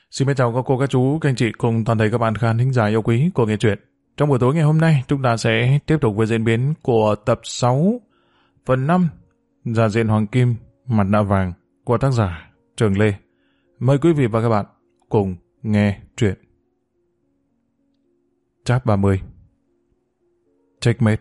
Xin chào các cô, các chú, các anh chị cùng toàn thể các bạn khán thính giả yêu quý của Nghe Truyện. Trong buổi tối ngày hôm nay, chúng ta sẽ tiếp tục với diễn biến của tập 6, phần 5, Già diện Hoàng Kim, Mặt nạ vàng của tác giả Trường Lê. Mời quý vị và các bạn cùng nghe truyện. Chap 30 Checkmate.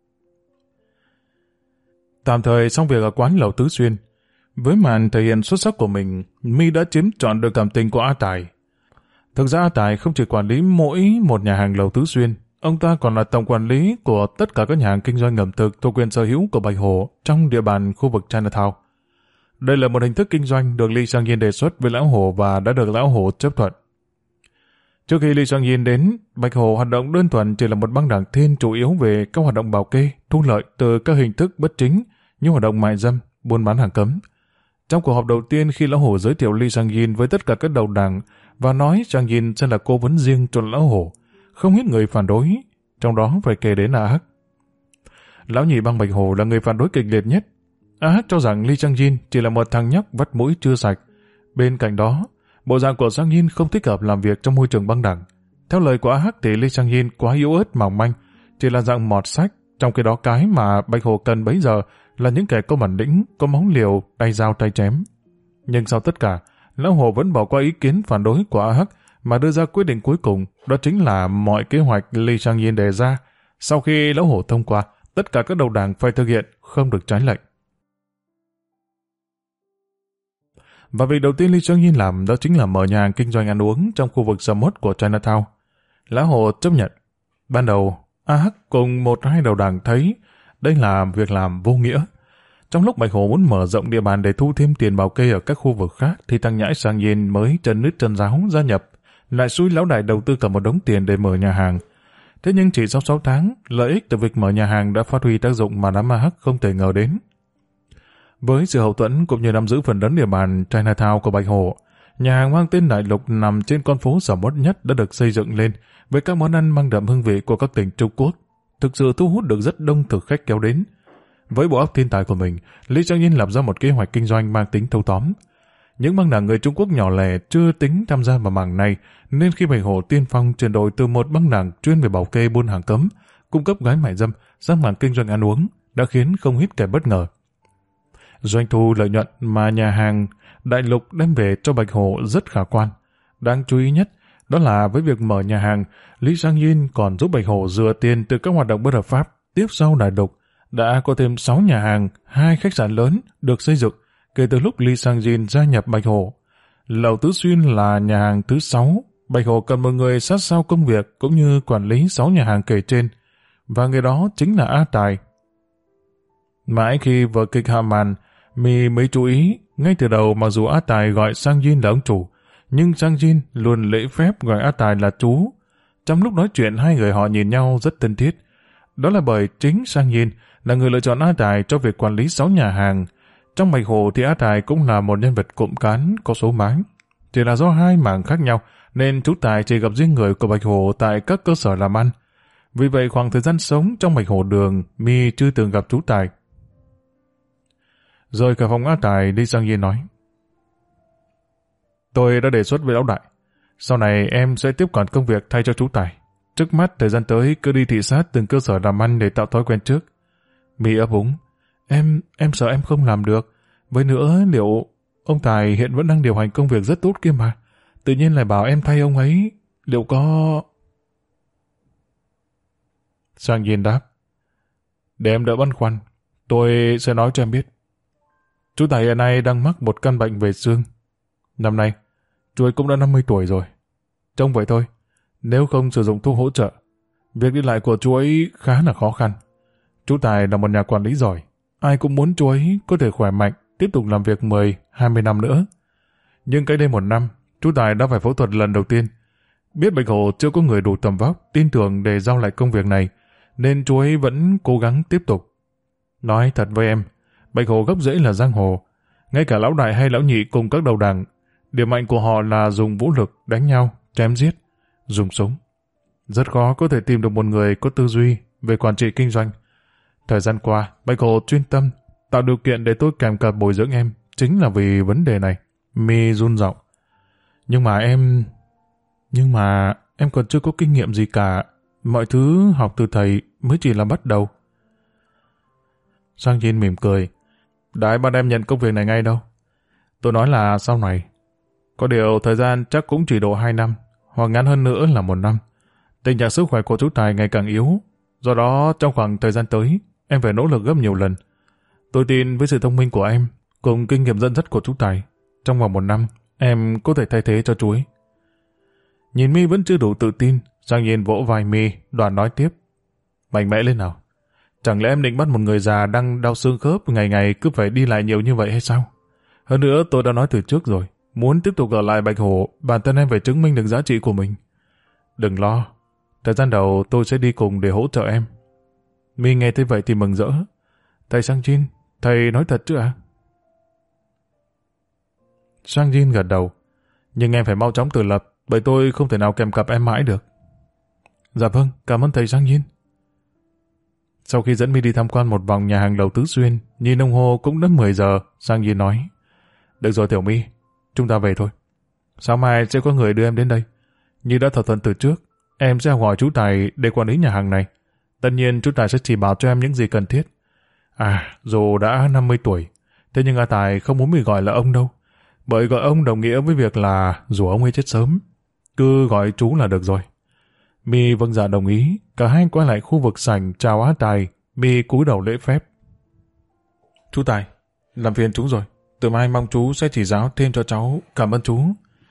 Tạm thời xong việc ở quán lẩu Tứ Xuyên, với màn thể hiện xuất sắc của mình, My đã chiếm trọn được cảm tình của A Tài. Thực ra A Tài không chỉ quản lý mỗi một nhà hàng lẩu Tứ Xuyên, ông ta còn là tổng quản lý của tất cả các nhà hàng kinh doanh ẩm thực thuộc quyền sở hữu của Bạch Hổ trong địa bàn khu vực Chinatown. Đây là một hình thức kinh doanh được Lee Sang Yin đề xuất với Lão Hổ và đã được Lão Hổ chấp thuận. Trước khi Lee Sang Yin đến, Bạch Hổ hoạt động đơn thuần chỉ là một băng đảng thiên chủ yếu về các hoạt động bảo kê, thu lợi từ các hình thức bất chính như hoạt động mại dâm, buôn bán hàng cấm. Trong cuộc họp đầu tiên khi Lão Hổ giới thiệu Lee Sang Yin với tất cả các đầu đảng và nói Sang Yin sẽ là cố vấn riêng cho Lão Hổ, không ít người phản đối, trong đó phải kể đến A Hắc. Lão nhị bang Bạch Hổ là người phản đối kịch liệt nhất. A Hắc cho rằng Lee Sang Yin chỉ là một thằng nhóc vắt mũi chưa sạch. Bên cạnh đó, bộ dạng của Sang Yin không thích hợp làm việc trong môi trường băng đảng. Theo lời của A Hắc thì Lee Sang Yin quá yếu ớt mỏng manh, chỉ là dạng mọt sách, trong khi đó cái mà Bạch Hổ cần bấy giờ là những kẻ có bản lĩnh, có máu liều, tay dao tay chém. Nhưng sau tất cả, Lão Hổ vẫn bỏ qua ý kiến phản đối của A Hắc mà đưa ra quyết định cuối cùng, đó chính là mọi kế hoạch Lee Sang Yin đề ra. Sau khi Lão Hổ thông qua, tất cả các đầu đảng phải thực hiện, không được trái lệnh. Và việc đầu tiên Lee Sang Yin làm đó chính là mở nhà hàng kinh doanh ăn uống trong khu vực sầm uất của Chinatown. Lão Hổ chấp nhận. Ban đầu, A Hắc cùng một hai đầu đảng thấy đây là việc làm vô nghĩa. Trong lúc Bạch Hổ muốn mở rộng địa bàn để thu thêm tiền bảo kê ở các khu vực khác, thì thằng nhãi Sang Yin mới chân nứt chân ráo gia nhập, lại xúi lão đại đầu tư cả một đống tiền để mở nhà hàng. Thế nhưng chỉ sau 6 tháng, lợi ích từ việc mở nhà hàng đã phát huy tác dụng mà đám A Hắc không thể ngờ đến. Với sự hậu thuẫn cũng như nắm giữ phần lớn địa bàn Chinatown của Bạch Hổ, nhà hàng mang tên Đại Lục nằm trên con phố sầm uất nhất đã được xây dựng lên với các món ăn mang đậm hương vị của các tỉnh Trung Quốc, thực sự thu hút được rất đông thực khách kéo đến. Với bộ óc thiên tài của mình, Lee Sang Yin lập ra một kế hoạch kinh doanh mang tính thâu tóm. Những băng đảng người Trung Quốc nhỏ lẻ chưa tính tham gia vào mảng này, nên khi Bạch Hổ tiên phong chuyển đổi từ một băng đảng chuyên về bảo kê buôn hàng cấm, cung cấp gái mại dâm sang mảng kinh doanh ăn uống, đã khiến không ít kẻ bất ngờ. Doanh thu lợi nhuận mà nhà hàng Đại Lục đem về cho Bạch Hổ rất khả quan. Đáng chú ý nhất, đó là với việc mở nhà hàng, Lee Sang Yin còn giúp Bạch Hổ rửa tiền từ các hoạt động bất hợp pháp. Tiếp sau Đại Lục, đã có thêm 6 nhà hàng, 2 khách sạn lớn được xây dựng kể từ lúc Lee Sang Yin gia nhập Bạch Hổ. Lẩu Tứ Xuyên là nhà hàng thứ 6. Bạch Hổ cần một người sát sao công việc cũng như quản lý 6 nhà hàng kể trên, và người đó chính là A Tài. Mãi khi vở kịch hạ màn, My mới chú ý, ngay từ đầu mặc dù A Tài gọi Sang Yin là ông chủ, nhưng Sang Yin luôn lễ phép gọi A Tài là chú. Trong lúc nói chuyện, hai người họ nhìn nhau rất thân thiết. Đó là bởi chính Sang Yin là người lựa chọn A Tài cho việc quản lý 6 nhà hàng. Trong Bạch Hổ thì A Tài cũng là một nhân vật cụm cán có số má. Chỉ là do hai mảng khác nhau nên chú Tài chỉ gặp riêng người của Bạch Hổ tại các cơ sở làm ăn. Vì vậy khoảng thời gian sống trong Bạch Hổ Đường, My chưa từng gặp chú Tài. Rồi cả phòng A Tài, đi Sang Yin nói: Tôi đã đề xuất với lão đại, sau này em sẽ tiếp quản công việc thay cho chú Tài. Trước mắt thời gian tới cứ đi thị sát từng cơ sở làm ăn để tạo thói quen trước. My ấp úng: Em sợ em không làm được. Với nữa liệu ông Tài hiện vẫn đang điều hành công việc rất tốt kia mà. Tự nhiên lại bảo em thay ông ấy, liệu có... Sang Yin đáp: Để em đỡ băn khoăn, tôi sẽ nói cho em biết. Chú Tài hiện nay đang mắc một căn bệnh về xương. Năm nay, chú ấy cũng đã 50 tuổi rồi. Trông vậy thôi, nếu không sử dụng thuốc hỗ trợ, việc đi lại của chú ấy khá là khó khăn. Chú Tài là một nhà quản lý giỏi, ai cũng muốn chú ấy có thể khỏe mạnh, tiếp tục làm việc 10-20 năm nữa. Nhưng cách đây 1 năm, chú Tài đã phải phẫu thuật lần đầu tiên. Biết Bạch Hổ chưa có người đủ tầm vóc, tin tưởng để giao lại công việc này, nên chú ấy vẫn cố gắng tiếp tục. Nói thật với em, Bạch Hổ gốc rễ là giang hồ. Ngay cả lão đại hay lão nhị cùng các đầu đảng, điểm mạnh của họ là dùng vũ lực, đánh nhau, chém giết, dùng súng. Rất khó có thể tìm được một người có tư duy về quản trị kinh doanh. Thời gian qua, Bạch Hổ chuyên tâm tạo điều kiện để tôi kèm cặp bồi dưỡng em, chính là vì vấn đề này. My run giọng: Nhưng mà em còn chưa có kinh nghiệm gì cả. Mọi thứ học từ thầy mới chỉ là bắt đầu. Sang Jin mỉm cười. Đại bọn em nhận công việc này ngay đâu. Tôi nói là sau này. Có điều thời gian chắc cũng chỉ độ 2 năm, hoặc ngắn hơn nữa là 1 năm. Tình trạng sức khỏe của chú Tài ngày càng yếu. Do đó trong khoảng thời gian tới, em phải nỗ lực gấp nhiều lần. Tôi tin với sự thông minh của em, cùng kinh nghiệm dẫn dắt của chú Tài, trong vòng 1 năm, em có thể thay thế cho chú ấy. Nhìn Mi vẫn chưa đủ tự tin, Sang Nhiên vỗ vai Mi, đoàn nói tiếp. Mạnh mẽ lên nào. Chẳng lẽ em định bắt một người già đang đau xương khớp ngày ngày cứ phải đi lại nhiều như vậy hay sao? Hơn nữa tôi đã nói từ trước rồi, muốn tiếp tục ở lại Bạch Hổ, bản thân em phải chứng minh được giá trị của mình. Đừng lo, thời gian đầu tôi sẽ đi cùng để hỗ trợ em. Mi nghe thấy vậy thì mừng rỡ. Thầy Sang Jin, thầy nói thật chứ ạ? Sang Jin gật đầu. Nhưng em phải mau chóng tự lập, bởi tôi không thể nào kèm cặp em mãi được. Dạ vâng, cảm ơn thầy Sang Jin. Sau khi dẫn Mi đi tham quan một vòng nhà hàng Lầu Tứ Xuyên, nhìn đồng hồ cũng đã 10 giờ, Sang Jin nói. Được rồi Tiểu Mi, chúng ta về thôi. Sáng mai sẽ có người đưa em đến đây. Như đã thỏa thuận từ trước, em sẽ hỏi chú Tài để quản lý nhà hàng này. Tất nhiên chú Tài sẽ chỉ bảo cho em những gì cần thiết. Dù đã 50 tuổi, thế nhưng A Tài không muốn bị gọi là ông đâu. Bởi gọi ông đồng nghĩa với việc là dù ông ấy chết sớm, cứ gọi chú là được rồi. Mi vâng dạ đồng ý, cả hai quay lại khu vực sảnh chào Á Tài. Mi cúi đầu lễ phép. Chú Tài, làm phiền chú rồi. Từ mai mong chú sẽ chỉ giáo thêm cho cháu. Cảm ơn chú.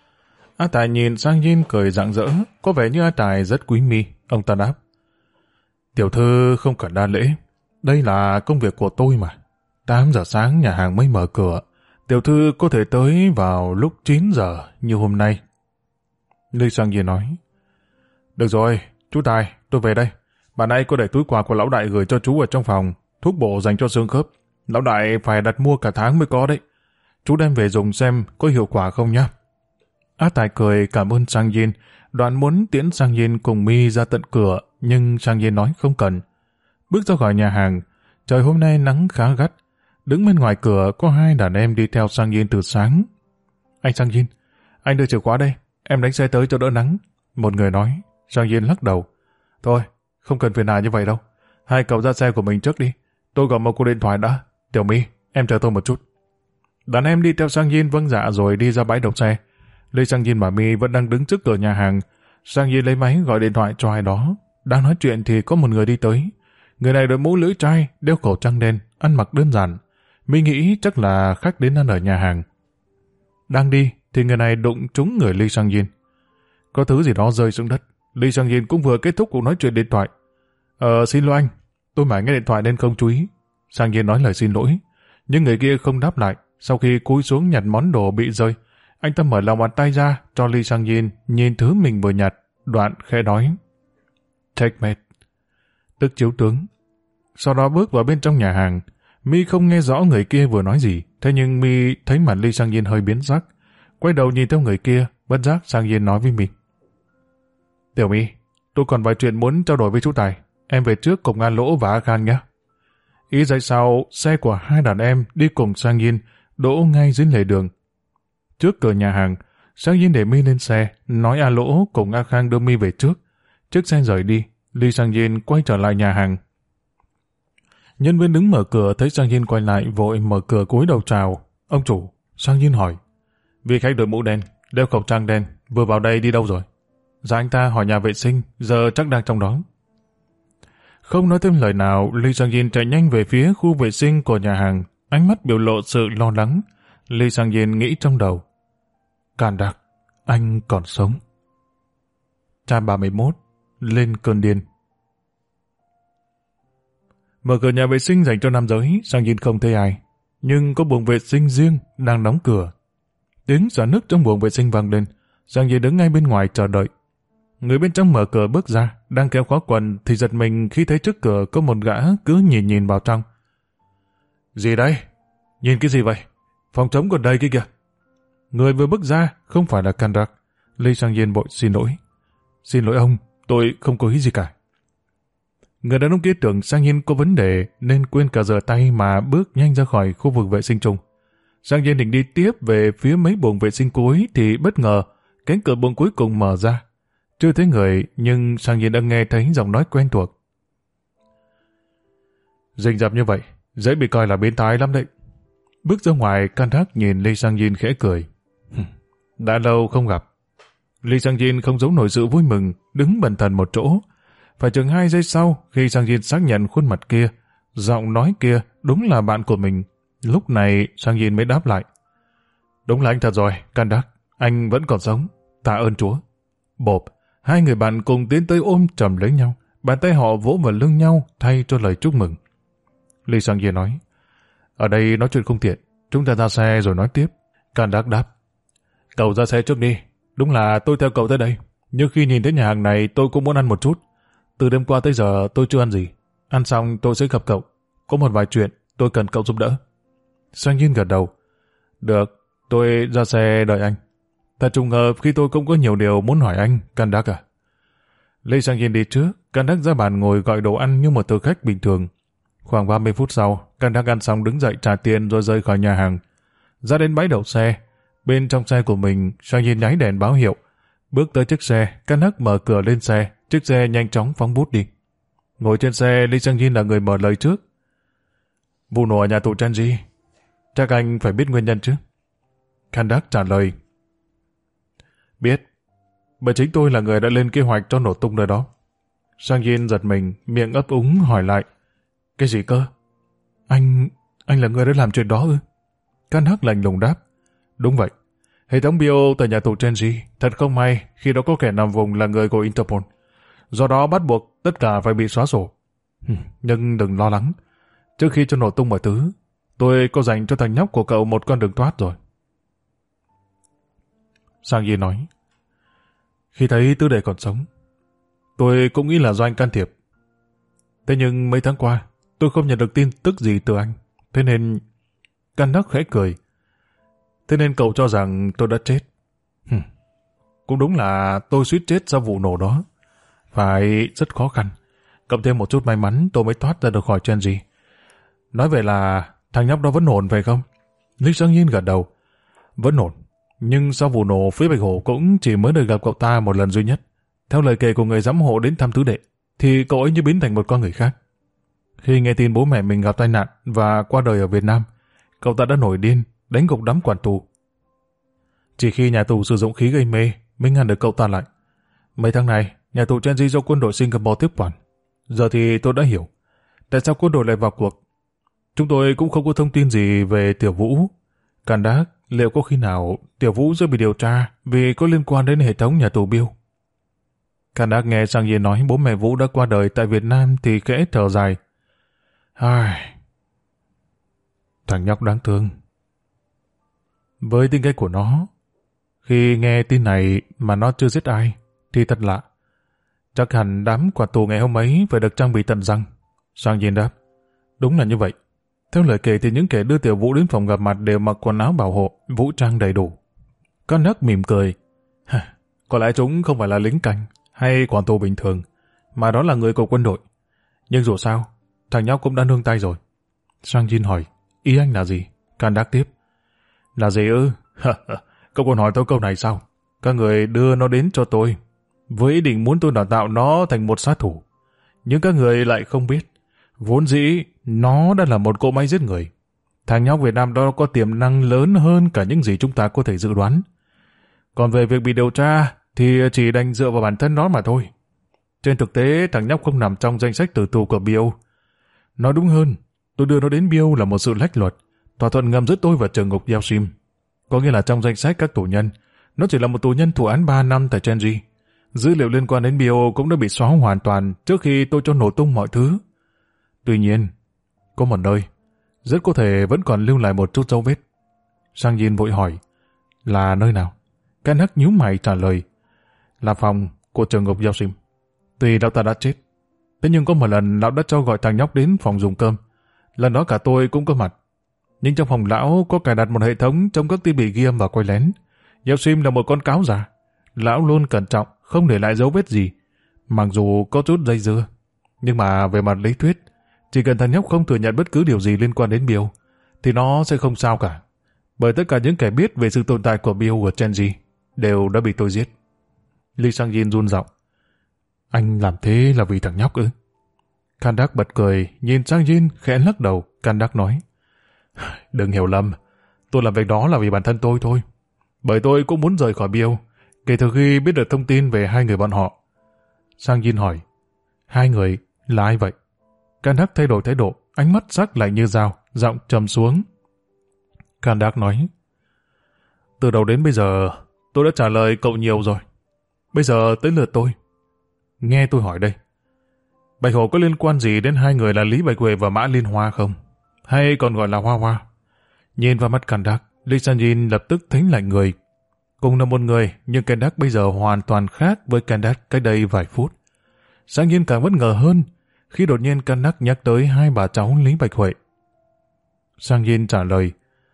Á Tài nhìn Sang Jin cười rạng rỡ, có vẻ như Á Tài rất quý Mi. Ông ta đáp. Tiểu thư không cần đa lễ. Đây là công việc của tôi mà. 8 giờ sáng nhà hàng mới mở cửa. Tiểu thư có thể tới vào lúc 9 giờ như hôm nay. Lê Sang Jin nói. Được rồi, chú Tài, tôi về đây. Bà nãy có để túi quà của lão đại gửi cho chú ở trong phòng, thuốc bổ dành cho xương khớp. Lão đại phải đặt mua cả tháng mới có đấy. Chú đem về dùng xem có hiệu quả không nhá. Á Tài cười cảm ơn Sang Jin, đoạn muốn tiễn Sang Jin cùng Mi ra tận cửa, nhưng Sang Jin nói không cần. Bước ra khỏi nhà hàng, trời hôm nay nắng khá gắt. Đứng bên ngoài cửa có 2 đàn em đi theo Sang Jin từ sáng. Anh Sang Jin, anh đưa chìa khóa đây, em đánh xe tới cho đỡ nắng. Một người nói. Sang Jin lắc đầu. Thôi, không cần phiền hà như vậy đâu. Hai cậu ra xe của mình trước đi. Tôi gọi một cuộc điện thoại đã. Tiểu My, em chờ tôi một chút. Đàn em đi theo Sang Jin vâng dạ rồi đi ra bãi đậu xe. Lê Sang Jin và My vẫn đang đứng trước cửa nhà hàng. Sang Jin lấy máy gọi điện thoại cho ai đó. Đang nói chuyện thì có một người đi tới. Người này đội mũ lưỡi trai, đeo khẩu trang đen, ăn mặc đơn giản. My nghĩ chắc là khách đến ăn ở nhà hàng. Đang đi thì người này đụng trúng người Lê Sang Jin. Có thứ gì đó rơi xuống đất. Lê Sang Jin cũng vừa kết thúc cuộc nói chuyện điện thoại. Xin lỗi anh, tôi mải nghe điện thoại nên không chú ý. Sang Jin nói lời xin lỗi, nhưng người kia không đáp lại. Sau khi cúi xuống nhặt món đồ bị rơi, anh ta mở lòng bàn tay ra cho Lê Sang Jin nhìn thứ mình vừa nhặt, đoạn khẽ nói. Checkmate, tức chiếu tướng. Sau đó bước vào bên trong nhà hàng. My không nghe rõ người kia vừa nói gì, thế nhưng My thấy mặt Lê Sang Jin hơi biến sắc. Quay đầu nhìn theo người kia, bất giác Sang Jin nói với My. Tiểu My, tôi còn vài chuyện muốn trao đổi với chú Tài. Em về trước cùng An Lỗ và A Khan nhé. Ý giây sau, xe của 2 đàn em đi cùng Sang Jin đỗ ngay dưới lề đường. Trước cửa nhà hàng, Sang Jin để My lên xe, nói A Lỗ cùng A Khan đưa My về trước. Chiếc xe rời đi, Lee Sang Jin quay trở lại nhà hàng. Nhân viên đứng mở cửa thấy Sang Jin quay lại vội mở cửa cúi đầu chào. Ông chủ, Sang Jin hỏi. Vị khách đội mũ đen, đeo khẩu trang đen, vừa vào đây đi đâu rồi? Dạ anh ta hỏi nhà vệ sinh, giờ chắc đang trong đó. Không nói thêm lời nào, Lee Sang Jin chạy nhanh về phía khu vệ sinh của nhà hàng, ánh mắt biểu lộ sự lo lắng. Lee Sang Jin nghĩ trong đầu. Càn Đặc, anh còn sống. Trang 31, lên cơn điên. Mở cửa nhà vệ sinh dành cho nam giới, Sang Jin không thấy ai. Nhưng có buồng vệ sinh riêng đang đóng cửa. Tiếng xả nước trong buồng vệ sinh vang lên, Sang Jin đứng ngay bên ngoài chờ đợi. Người bên trong mở cửa bước ra, đang kéo khóa quần thì giật mình khi thấy trước cửa có một gã cứ nhìn vào trong. Gì đây? Nhìn cái gì vậy? Phòng trống còn đây kia kìa. Người vừa bước ra không phải là Càn Đặc. Lê Sang Jin vội xin lỗi. Xin lỗi ông, tôi không có ý gì cả. Người đàn ông kia tưởng Sang Jin có vấn đề nên quên cả rửa tay mà bước nhanh ra khỏi khu vực vệ sinh chung. Sang Jin định đi tiếp về phía mấy buồng vệ sinh cuối thì bất ngờ Cánh cửa buồng cuối cùng mở ra. Chưa thấy người, nhưng Sang Nhiên đã nghe thấy giọng nói quen thuộc. Rình rập như vậy, dễ bị coi là biến thái lắm đấy. Bước ra ngoài, Can Đắc nhìn Lee Sang Nhiên khẽ cười. Đã lâu không gặp. Lee Sang Nhiên không giấu nổi sự vui mừng, đứng bần thần một chỗ. Phải chừng 2 giây sau, khi Sang Nhiên xác nhận khuôn mặt kia, giọng nói kia đúng là bạn của mình. Lúc này, Sang Nhiên mới đáp lại. Đúng là anh thật rồi, Can Đắc. Anh vẫn còn sống. Tạ ơn Chúa. Bộp, hai người bạn cùng tiến tới ôm chầm lấy nhau. Bàn tay họ vỗ vào lưng nhau thay cho lời chúc mừng. Lee Sang Nhiên nói. Ở đây nói chuyện không tiện. Chúng ta ra xe rồi nói tiếp. Can Đắc đáp. Cậu ra xe trước đi. Đúng là tôi theo cậu tới đây. Nhưng khi nhìn thấy nhà hàng này tôi cũng muốn ăn một chút. Từ đêm qua tới giờ tôi chưa ăn gì. Ăn xong tôi sẽ gặp cậu. Có một vài chuyện tôi cần cậu giúp đỡ. Sang Nhiên gật đầu. Được, tôi ra xe đợi anh. Thật trùng hợp khi tôi cũng có nhiều điều muốn hỏi anh, Can Đắc à. Lê Sang Nhiên đi trước, Can Đắc ra bàn ngồi gọi đồ ăn như một thực khách bình thường. Khoảng 30 phút sau, Can Đắc ăn xong đứng dậy trả tiền rồi rời khỏi nhà hàng. Ra đến bãi đậu xe, bên trong xe của mình, Sang Nhiên nháy đèn báo hiệu. Bước tới chiếc xe, Can Đắc mở cửa lên xe, chiếc xe nhanh chóng phóng bút đi. Ngồi trên xe, Lê Sang Nhiên là người mở lời trước. Vụ nổ ở nhà tù Changi, chắc anh phải biết nguyên nhân chứ? Can Đắc trả lời. Biết, bởi chính tôi là người đã lên kế hoạch cho nổ tung nơi đó. Sang Nhiên giật mình, miệng ấp úng hỏi lại. Cái gì cơ? Anh là người đã làm chuyện đó ư? Can Đắc lạnh lùng đáp. Đúng vậy. Hệ thống bio tại nhà tù Changi thật không may khi đó có kẻ nằm vùng là người của Interpol. Do đó bắt buộc tất cả phải bị xóa sổ. Nhưng đừng lo lắng. Trước khi cho nổ tung mọi thứ, tôi có dành cho thằng nhóc của cậu một con đường thoát rồi. Sang Nhiên nói. Khi thấy Tư Đệ còn sống, tôi cũng nghĩ là do anh can thiệp. Thế nhưng mấy tháng qua, tôi không nhận được tin tức gì từ anh. Thế nên... Can Đắc khẽ cười. Thế nên cậu cho rằng tôi đã chết. Cũng đúng là tôi suýt chết sau vụ nổ đó. Phải rất khó khăn. Cộng thêm một chút may mắn tôi mới thoát ra được khỏi Changi. Nói về là thằng nhóc đó vẫn ổn phải không? Lý Sang Nhiên gật đầu. Vẫn ổn. Nhưng sau vụ nổ, phía Bạch Hổ cũng chỉ mới được gặp cậu ta một lần duy nhất. Theo lời kể của người giám hộ đến thăm Tứ Đệ, thì cậu ấy như biến thành một con người khác. Khi nghe tin bố mẹ mình gặp tai nạn và qua đời ở Việt Nam, cậu ta đã nổi điên, đánh gục đám quản tù. Chỉ khi nhà tù sử dụng khí gây mê mới ngăn được cậu ta lại. Mấy tháng này, nhà tù Changi do quân đội Singapore tiếp quản. Giờ thì tôi đã hiểu tại sao quân đội lại vào cuộc. Chúng tôi cũng không có thông tin gì về Tiểu Vũ. Can Đắc, liệu có khi nào Tiểu Vũ sẽ bị điều tra vì có liên quan đến hệ thống nhà tù Bill? Can Đắc nghe Sang Nhiên nói bố mẹ Vũ đã qua đời tại Việt Nam thì khẽ thở dài. Thằng nhóc đáng thương. Với tính cách của nó, khi nghe tin này mà nó chưa giết ai thì thật lạ. Chắc hẳn đám quản tù ngày hôm ấy phải được trang bị tận răng. Sang Nhiên đáp. Đúng là như vậy. Theo lời kể thì những kẻ đưa Tiểu Vũ đến phòng gặp mặt đều mặc quần áo bảo hộ, vũ trang đầy đủ. Can Đắc mỉm cười. Có lẽ chúng không phải là lính canh hay quản tù bình thường, mà đó là người của quân đội. Nhưng dù sao, thằng nhóc cũng đã nương tay rồi. Sang Nhiên hỏi, ý anh là gì? Can Đắc tiếp. Là gì ư? Cậu còn hỏi tôi câu này sao? Các người đưa nó đến cho tôi, với ý định muốn tôi đào tạo nó thành một sát thủ. Nhưng các người lại không biết, vốn dĩ nó đã là một cỗ máy giết người. Thằng nhóc Việt Nam đó có tiềm năng lớn hơn cả những gì chúng ta có thể dự đoán. Còn về việc bị điều tra thì chỉ đành dựa vào bản thân nó mà thôi. Trên thực tế, thằng nhóc không nằm trong danh sách tử tù của Bill. Nói đúng hơn, tôi đưa nó đến Bill là một sự lách luật, thỏa thuận ngầm giữa tôi và trường ngục Yeltsin. Có nghĩa là trong danh sách các tù nhân, nó chỉ là một tù nhân thụ án 3 năm tại Changi. Dữ liệu liên quan đến Bill cũng đã bị xóa hoàn toàn trước khi tôi cho nổ tung mọi thứ. Tuy nhiên, có một nơi, rất có thể vẫn còn lưu lại một chút dấu vết. Sang Nhiên vội hỏi, là nơi nào? Can Đắc nhíu mày trả lời, là phòng của trường ngục Yeltsin. Tuy lão ta đã chết, thế nhưng có một lần lão đã cho gọi thằng nhóc đến phòng dùng cơm. Lần đó cả tôi cũng có mặt. Nhưng trong phòng lão có cài đặt một hệ thống trong các thiết bị ghi âm và quay lén. Yeltsin là một con cáo già. Lão luôn cẩn trọng, không để lại dấu vết gì. Mặc dù có chút dây dưa, nhưng mà về mặt lý thuyết, chỉ cần thằng nhóc không thừa nhận bất cứ điều gì liên quan đến Bill, thì nó sẽ không sao cả. Bởi tất cả những kẻ biết về sự tồn tại của Bill ở Changi đều đã bị tôi giết. Lee Sang-jin run giọng. Anh làm thế là vì thằng nhóc ư? Kandak bật cười, nhìn Sang-jin khẽ lắc đầu. Kandak nói, đừng hiểu lầm, tôi làm việc đó là vì bản thân tôi thôi. Bởi tôi cũng muốn rời khỏi Biêu, kể từ khi biết được thông tin về hai người bọn họ. Sang-jin hỏi, hai người là ai vậy? Kandak thay đổi thái độ, ánh mắt sắc lạnh như dao, giọng trầm xuống. Kandak nói, từ đầu đến bây giờ, tôi đã trả lời cậu nhiều rồi. Bây giờ tới lượt tôi. Nghe tôi hỏi đây. Bạch Hổ có liên quan gì đến hai người là Lý Bạch Huệ và Mã Liên Hoa không? Hay còn gọi là Hoa Hoa? Nhìn vào mắt Kandak, Lee Sang-jin lập tức thấy lạnh người. Cùng là một người, nhưng Kandak bây giờ hoàn toàn khác với Kandak cách đây vài phút. Sang-jin càng bất ngờ hơn khi đột nhiên Kandak nhắc tới hai bà cháu Lý Bạch Huệ. Sang-jin trả lời,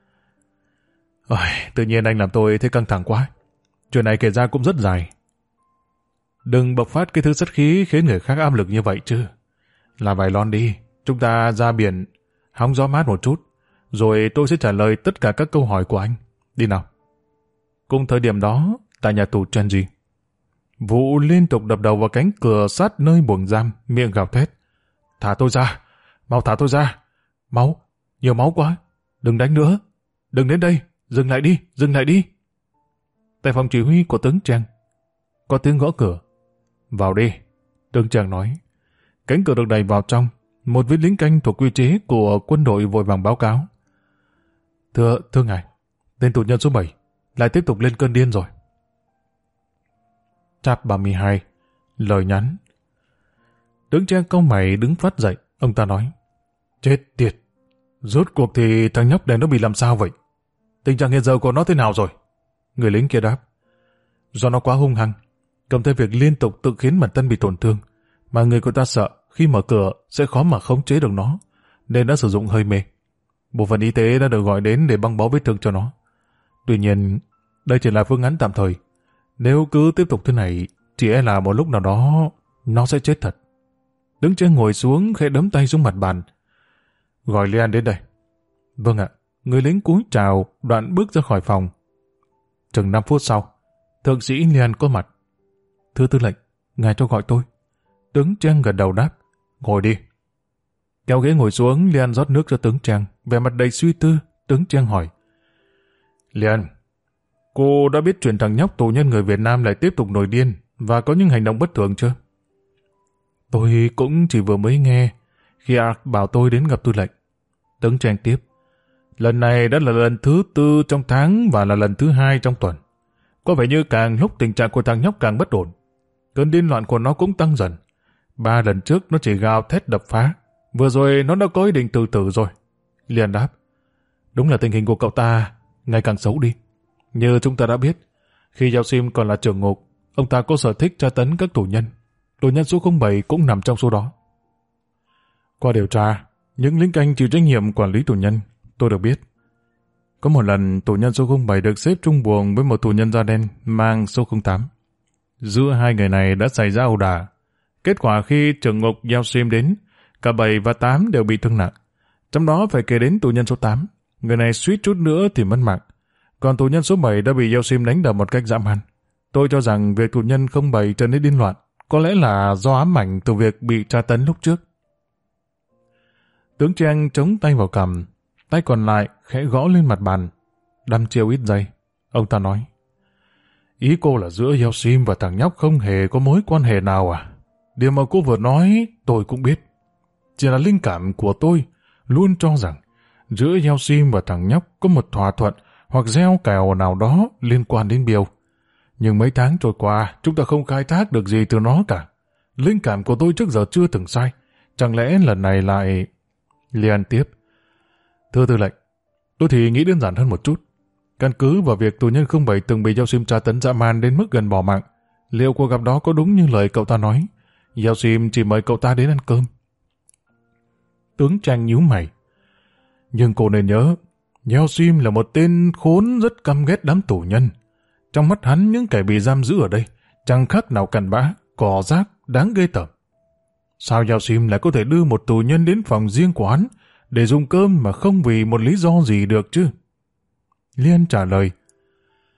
tự nhiên anh làm tôi thấy căng thẳng quá. Chuyện này kể ra cũng rất dài. Đừng bộc phát cái thứ sát khí khiến người khác áp lực như vậy chứ. Làm vài lon đi, chúng ta ra biển, hóng gió mát một chút, rồi tôi sẽ trả lời tất cả các câu hỏi của anh. Đi nào. Cùng thời điểm đó, tại nhà tù Chenji, Vũ liên tục đập đầu vào cánh cửa sát nơi buồng giam, miệng gào thét. Thả tôi ra, mau thả tôi ra. Máu, nhiều máu quá, đừng đánh nữa, đừng đến đây, dừng lại đi, dừng lại đi. Tại phòng chỉ huy của tướng Trang, có tiếng gõ cửa. Vào đi, tướng Trang nói. Cánh cửa được đẩy vào trong, một viên lính canh thuộc quy chế của quân đội vội vàng báo cáo. Thưa ngài, tên tù nhân số 7 lại tiếp tục lên cơn điên rồi. Chap 32, lời nhắn. Tướng Trang cau mày đứng phát dậy, ông ta nói. Chết tiệt, rốt cuộc thì thằng nhóc này nó bị làm sao vậy? Tình trạng hiện giờ của nó thế nào rồi? Người lính kia đáp. Do nó quá hung hăng, cộng thêm việc liên tục tự khiến bản thân bị tổn thương, mà người của ta sợ khi mở cửa sẽ khó mà khống chế được nó, nên đã sử dụng hơi mê. Bộ phận y tế đã được gọi đến để băng bó vết thương cho nó. Tuy nhiên, đây chỉ là phương án tạm thời. Nếu cứ tiếp tục thế này, chỉ e là một lúc nào đó nó sẽ chết thật. Đứng trên ngồi xuống khẽ đấm tay xuống mặt bàn. Gọi Lian đến đây. Vâng ạ. Người lính cúi chào, đoạn bước ra khỏi phòng. Chừng 5 phút sau, thượng sĩ Lian có mặt. Thưa tư lệnh, ngài cho gọi tôi. Tướng Trang gật đầu đáp. Ngồi đi. Kéo ghế ngồi xuống, Lian rót nước cho tướng Trang. Vẻ mặt đầy suy tư, tướng Trang hỏi. Lian, cô đã biết chuyện thằng nhóc tù nhân người Việt Nam lại tiếp tục nổi điên và có những hành động bất thường chưa? Tôi cũng chỉ vừa mới nghe khi Ark bảo tôi đến gặp tư lệnh. Tướng Trang tiếp. Lần này đã là lần thứ 4 trong tháng và là lần thứ 2 trong tuần. Có vẻ như càng lúc tình trạng của thằng nhóc càng bất ổn. Cơn điên loạn của nó cũng tăng dần. 3 lần trước nó chỉ gào thét đập phá. Vừa rồi nó đã có ý định tự tử rồi. Lian đáp. Đúng là tình hình của cậu ta ngày càng xấu đi. Như chúng ta đã biết, khi Yao Sim còn là trưởng ngục, ông ta có sở thích tra tấn các tù nhân. Tù nhân số 07 cũng nằm trong số đó. Qua điều tra, những lính canh chịu trách nhiệm quản lý tù nhân, tôi được biết. Có một lần tù nhân số 07 được xếp chung buồng với một tù nhân da đen mang số 08. Giữa hai người này đã xảy ra ẩu đả. Kết quả khi trưởng ngục Yao Sim đến, cả 7 và 8 đều bị thương nặng. Trong đó phải kể đến tù nhân số 8. Người này suýt chút nữa thì mất mạng. Còn tù nhân số 7 đã bị Yao Sim đánh đập một cách dã man. Tôi cho rằng việc tù nhân 07 trở nên điên loạn có lẽ là do ám ảnh từ việc bị tra tấn lúc trước. Tướng Trang chống tay vào cằm, tay còn lại khẽ gõ lên mặt bàn. Đăm chiêu ít giây, ông ta nói. Ý cô là giữa Yao Sim và thằng nhóc không hề có mối quan hệ nào à? Điều mà cô vừa nói tôi cũng biết. Chỉ là linh cảm của tôi luôn cho rằng giữa Yao Sim và thằng nhóc có một thỏa thuận hoặc gieo kèo nào đó liên quan đến Bill. Nhưng mấy tháng trôi qua, chúng ta không khai thác được gì từ nó cả. Linh cảm của tôi trước giờ chưa từng sai. Chẳng lẽ lần này lại... Lian tiếp. Thưa tư lệnh, tôi thì nghĩ đơn giản hơn một chút. Căn cứ vào việc tù nhân 07 từng bị Yao Sim tra tấn dã man đến mức gần bỏ mạng, liệu cuộc gặp đó có đúng như lời cậu ta nói? Yao Sim chỉ mời cậu ta đến ăn cơm. Tướng Trang nhíu mày. Nhưng cô nên nhớ, Yao Sim là một tên khốn rất căm ghét đám tù nhân. Trong mắt hắn, những kẻ bị giam giữ ở đây chẳng khác nào cặn bã, cỏ rác, đáng ghê tởm. Sao Yao Sim lại có thể đưa một tù nhân đến phòng riêng của hắn để dùng cơm mà không vì một lý do gì được chứ? Lian trả lời.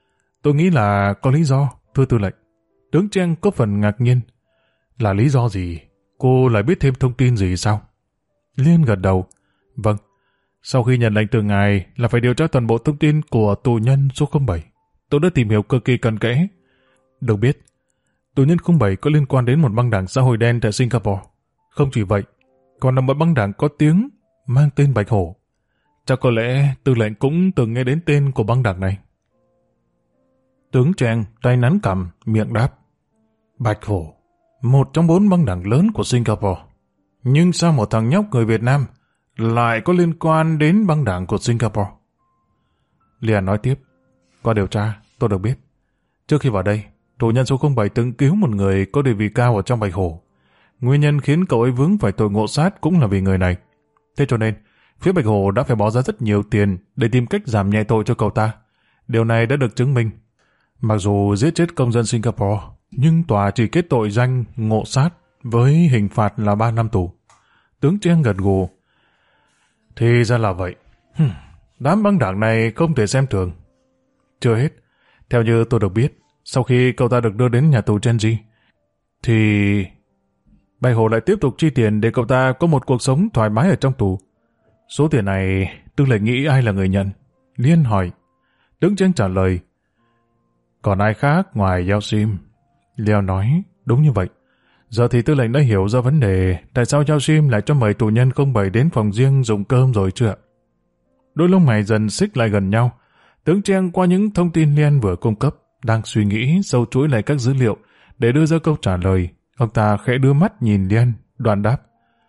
Tôi nghĩ là có lý do, thưa tư lệnh. Tướng Trang có phần ngạc nhiên. Là lý do gì? Cô lại biết thêm thông tin gì sao? Liên gật đầu. Vâng. Sau khi nhận lệnh từ ngài là phải điều tra toàn bộ thông tin của tù nhân số 07. Tôi đã tìm hiểu cực kỳ cặn kẽ. Được biết, tù nhân 07 có liên quan đến một băng đảng xã hội đen tại Singapore. Không chỉ vậy, còn là một băng đảng có tiếng mang tên Bạch Hổ. Chắc có lẽ tư lệnh cũng từng nghe đến tên của băng đảng này. Tướng Trang tay nắn cằm, miệng đáp. Bạch Hổ, một trong 4 băng đảng lớn của Singapore. Nhưng sao một thằng nhóc người Việt Nam lại có liên quan đến băng đảng của Singapore? Liền nói tiếp. Qua điều tra, tôi được biết. Trước khi vào đây, tù nhân số 07 từng cứu một người có địa vị cao ở trong Bạch Hổ. Nguyên nhân khiến cậu ấy vướng phải tội ngộ sát cũng là vì người này. Thế cho nên, phía Bạch Hổ đã phải bỏ ra rất nhiều tiền để tìm cách giảm nhẹ tội cho cậu ta. Điều này đã được chứng minh. Mặc dù giết chết công dân Singapore, nhưng tòa chỉ kết tội danh ngộ sát với hình phạt là 3 năm tù. Tướng Trang gật gù. Thì ra là vậy. Đám băng đảng này không thể xem thường. Chưa hết, theo như tôi được biết, sau khi cậu ta được đưa đến nhà tù Genji, thì Bạch Hổ lại tiếp tục chi tiền để cậu ta có một cuộc sống thoải mái ở trong tù. Số tiền này, tư lệnh nghĩ ai là người nhận? Liên hỏi. Tướng Trang trả lời. Còn ai khác ngoài Yao Sim? Leo nói, đúng như vậy. Giờ thì tư lệnh đã hiểu ra vấn đề tại sao Yao Sim lại cho mời tù nhân 07 đến phòng riêng dùng cơm rồi chưa? Đôi lông mày dần xích lại gần nhau. Tướng Trang qua những thông tin Liên vừa cung cấp, đang suy nghĩ sâu chuỗi lại các dữ liệu để đưa ra câu trả lời. Ông ta khẽ đưa mắt nhìn Liên, đoạn đáp.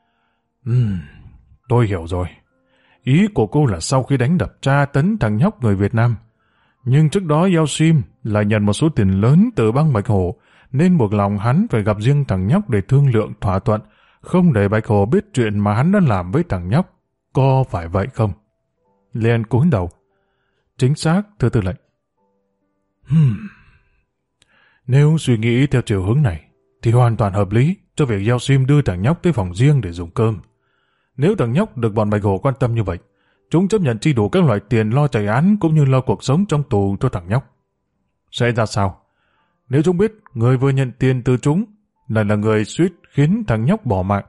Tôi hiểu rồi. Ý của cô là sau khi đánh đập tra tấn thằng nhóc người Việt Nam, nhưng trước đó Yao Sim lại nhận một số tiền lớn từ băng Bạch Hổ, nên buộc lòng hắn phải gặp riêng thằng nhóc để thương lượng thỏa thuận, không để Bạch Hổ biết chuyện mà hắn đã làm với thằng nhóc. Có phải vậy không? Liên cúi đầu. Chính xác, thưa tư lệnh. Nếu suy nghĩ theo chiều hướng này, thì hoàn toàn hợp lý cho việc Yao Sim đưa thằng nhóc tới phòng riêng để dùng cơm. Nếu thằng nhóc được bọn Bạch Hổ quan tâm như vậy, chúng chấp nhận chi đủ các loại tiền lo chạy án cũng như lo cuộc sống trong tù cho thằng nhóc. Sẽ ra sao? Nếu chúng biết người vừa nhận tiền từ chúng lại là người suýt khiến thằng nhóc bỏ mạng.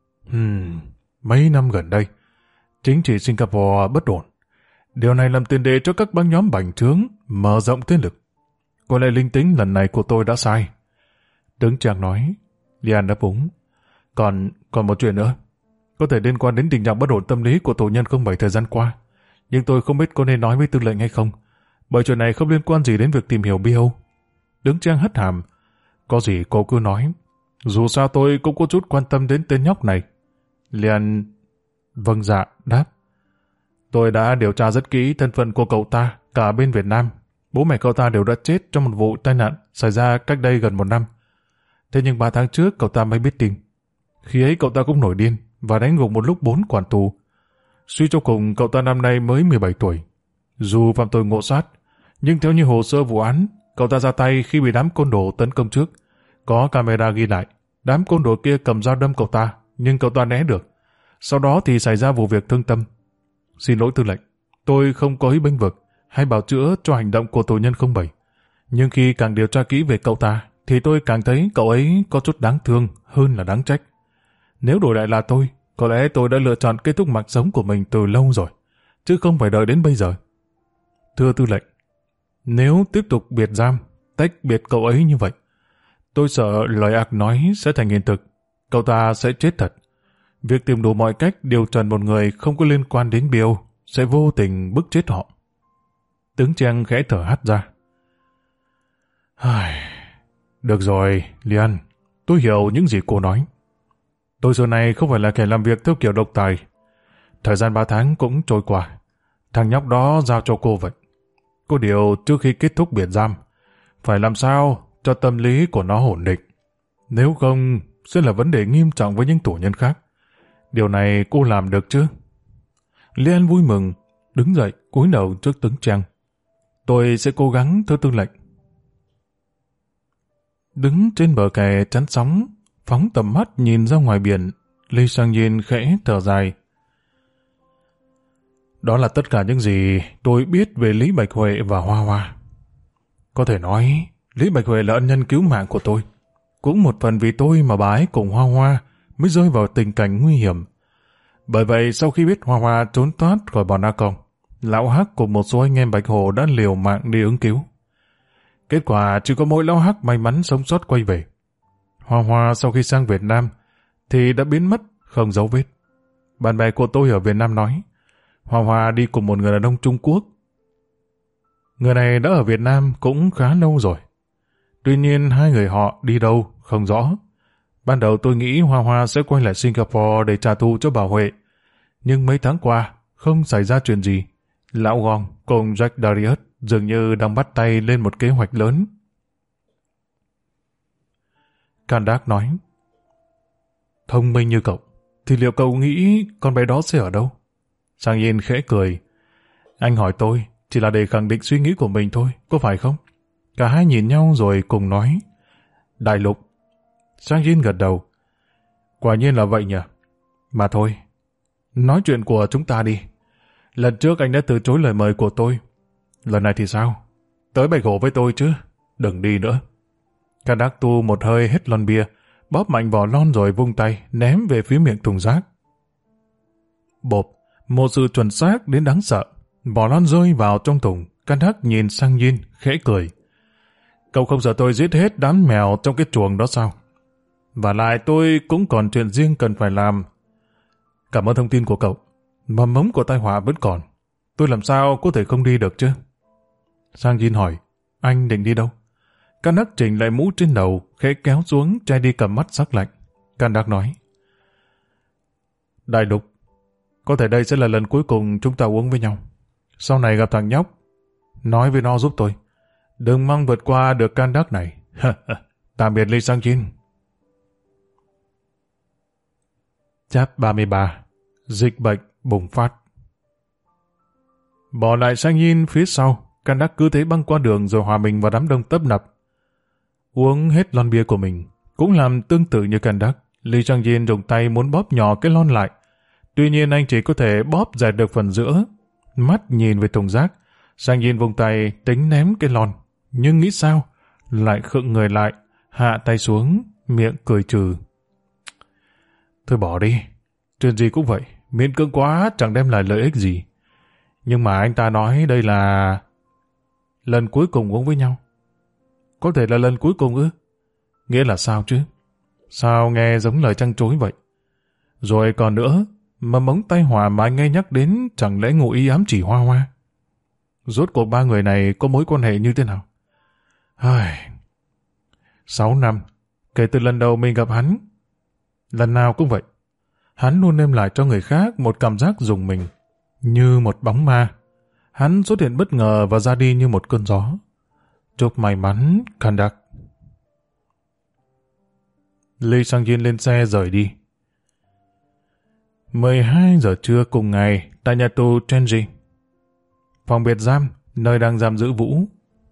Mấy năm gần đây, chính trị Singapore bất ổn. Điều này làm tiền đề cho các băng nhóm bành trướng, mở rộng thế lực. Có lẽ linh tính lần này của tôi đã sai. Tướng Trang nói. Lian đáp úng. Còn một chuyện nữa. Có thể liên quan đến tình trạng bất ổn tâm lý của tù nhân 07 thời gian qua. Nhưng tôi không biết có nên nói với tư lệnh hay không. Bởi chuyện này không liên quan gì đến việc tìm hiểu BO. Tướng Trang hất hàm. Có gì cô cứ nói. Dù sao tôi cũng có chút quan tâm đến tên nhóc này. Lian vâng dạ đáp. Tôi đã điều tra rất kỹ thân phận của cậu ta, cả bên Việt Nam. Bố mẹ cậu ta đều đã chết trong một vụ tai nạn xảy ra cách đây gần 1 năm. Thế nhưng 3 tháng trước cậu ta mới biết tin. Khi ấy cậu ta cũng nổi điên và đánh gục một lúc 4 quản tù. Suy cho cùng cậu ta năm nay mới 17 tuổi. Dù phạm tội ngộ sát, nhưng theo như hồ sơ vụ án, cậu ta ra tay khi bị đám côn đồ tấn công trước. Có camera ghi lại, đám côn đồ kia cầm dao đâm cậu ta, nhưng cậu ta né được. Sau đó thì xảy ra vụ việc thương tâm. Xin lỗi tư lệnh, tôi không có ý bênh vực hay bào chữa cho hành động của tù nhân 07. Nhưng khi càng điều tra kỹ về cậu ta, thì tôi càng thấy cậu ấy có chút đáng thương hơn là đáng trách. Nếu đổi lại là tôi, có lẽ tôi đã lựa chọn kết thúc mạng sống của mình từ lâu rồi, chứ không phải đợi đến bây giờ. Thưa tư lệnh, nếu tiếp tục biệt giam, tách biệt cậu ấy như vậy, tôi sợ lời ác nói sẽ thành hiện thực. Cậu ta sẽ chết thật. Việc tìm đủ mọi cách điều trần một người không có liên quan đến BO sẽ vô tình bức chết họ. Tướng Trang khẽ thở hắt ra. Được rồi, Lian, tôi hiểu những gì cô nói. Tôi xưa này không phải là kẻ làm việc theo kiểu độc tài. Thời gian 3 tháng cũng trôi qua. Thằng nhóc đó giao cho cô vậy. Có điều trước khi kết thúc biệt giam, phải làm sao cho tâm lý của nó ổn định. Nếu không, sẽ là vấn đề nghiêm trọng với những tù nhân khác. Điều này cô làm được chứ? Lian vui mừng, đứng dậy, cúi đầu trước tướng Trang. Tôi sẽ cố gắng, thưa tư lệnh. Đứng trên bờ kè chắn sóng, phóng tầm mắt nhìn ra ngoài biển, Lee Sang-yin khẽ thở dài. Đó là tất cả những gì tôi biết về Lý Bạch Huệ và Hoa Hoa. Có thể nói, Lý Bạch Huệ là ân nhân cứu mạng của tôi. Cũng một phần vì tôi mà bà ấy cùng Hoa Hoa mới rơi vào tình cảnh nguy hiểm. Bởi vậy sau khi biết Hoa Hoa trốn thoát khỏi bọn A Công, Lão Hắc cùng một số anh em Bạch Hồ đã liều mạng đi ứng cứu. Kết quả chỉ có mỗi Lão Hắc may mắn sống sót quay về. Hoa Hoa sau khi sang Việt Nam thì đã biến mất không dấu vết. Bạn bè của tôi ở Việt Nam nói Hoa Hoa đi cùng một người đàn ông Trung Quốc. Người này đã ở Việt Nam cũng khá lâu rồi. Tuy nhiên hai người họ đi đâu không rõ. Ban đầu tôi nghĩ Hoa Hoa sẽ quay lại Singapore để trả thù cho bà Huệ. Nhưng mấy tháng qua không xảy ra chuyện gì. Lão Gong cùng Jack Darius dường như đang bắt tay lên một kế hoạch lớn. Kandak nói, thông minh như cậu, thì liệu cậu nghĩ con bé đó sẽ ở đâu? Sang Yin khẽ cười. Anh hỏi tôi chỉ là để khẳng định suy nghĩ của mình thôi, có phải không? Cả hai nhìn nhau rồi cùng nói, Đại Lục. Sang Yin gật đầu. Quả nhiên là vậy nhỉ. Mà thôi, nói chuyện của chúng ta đi. Lần trước anh đã từ chối lời mời của tôi. Lần này thì sao? Tới Bạch Hổ với tôi chứ. Đừng đi nữa. Kandak tu một hơi hết lon bia, bóp mạnh vỏ lon rồi vung tay, ném về phía miệng thùng rác. Bộp, một sự chuẩn xác đến đáng sợ. Vỏ lon rơi vào trong thùng. Kandak nhìn sang Yin, khẽ cười. Cậu không sợ tôi giết hết đám mèo trong cái chuồng đó sao? Và lại tôi cũng còn chuyện riêng cần phải làm. Cảm ơn thông tin của cậu. Mầm mống của tai họa vẫn còn. Tôi làm sao có thể không đi được chứ? Sang Yin hỏi, anh định đi đâu? Kandak chỉnh lại mũ trên đầu, khẽ kéo xuống, che đi cầm mắt sắc lạnh. Kandak nói, Đại Lục, có thể đây sẽ là lần cuối cùng chúng ta uống với nhau. Sau này gặp thằng nhóc, nói với nó giúp tôi. Đừng mong vượt qua được Kandak này. Tạm biệt Lee Sang Jin. Chap 33. Dịch bệnh bùng phát. Bỏ lại Sang Yin phía sau, Kandak cứ thế băng qua đường rồi hòa mình vào đám đông tấp nập. Uống hết lon bia của mình, cũng làm tương tự như Kandak. Lee Sang Jin dùng tay muốn bóp nhỏ cái lon lại. Tuy nhiên anh chỉ có thể bóp dẹt được phần giữa. Mắt nhìn về thùng rác, Sang Yin vùng tay tính ném cái lon. Nhưng nghĩ sao? Lại khựng người lại, hạ tay xuống, miệng cười trừ. Thôi bỏ đi, chuyện gì cũng vậy, miễn cưỡng quá chẳng đem lại lợi ích gì. Nhưng mà anh ta nói đây là lần cuối cùng uống với nhau. Có thể là lần cuối cùng ư? Nghĩa là sao chứ? Sao nghe giống lời trăng trối vậy? Rồi còn nữa, mầm mống tai họa mà anh nghe nhắc đến chẳng lẽ ngụ ý ám chỉ Hoa Hoa? Rốt cuộc ba người này có mối quan hệ như thế nào? 6 năm, kể từ lần đầu mình gặp hắn. Lần nào cũng vậy. Hắn luôn đem lại cho người khác một cảm giác rùng mình, như một bóng ma. Hắn xuất hiện bất ngờ và ra đi như một cơn gió. Chúc may mắn, Kandak. Lee Sang Jin lên xe rời đi. 12 giờ trưa cùng ngày, tại nhà tù Chenji, phòng biệt giam, nơi đang giam giữ Vũ.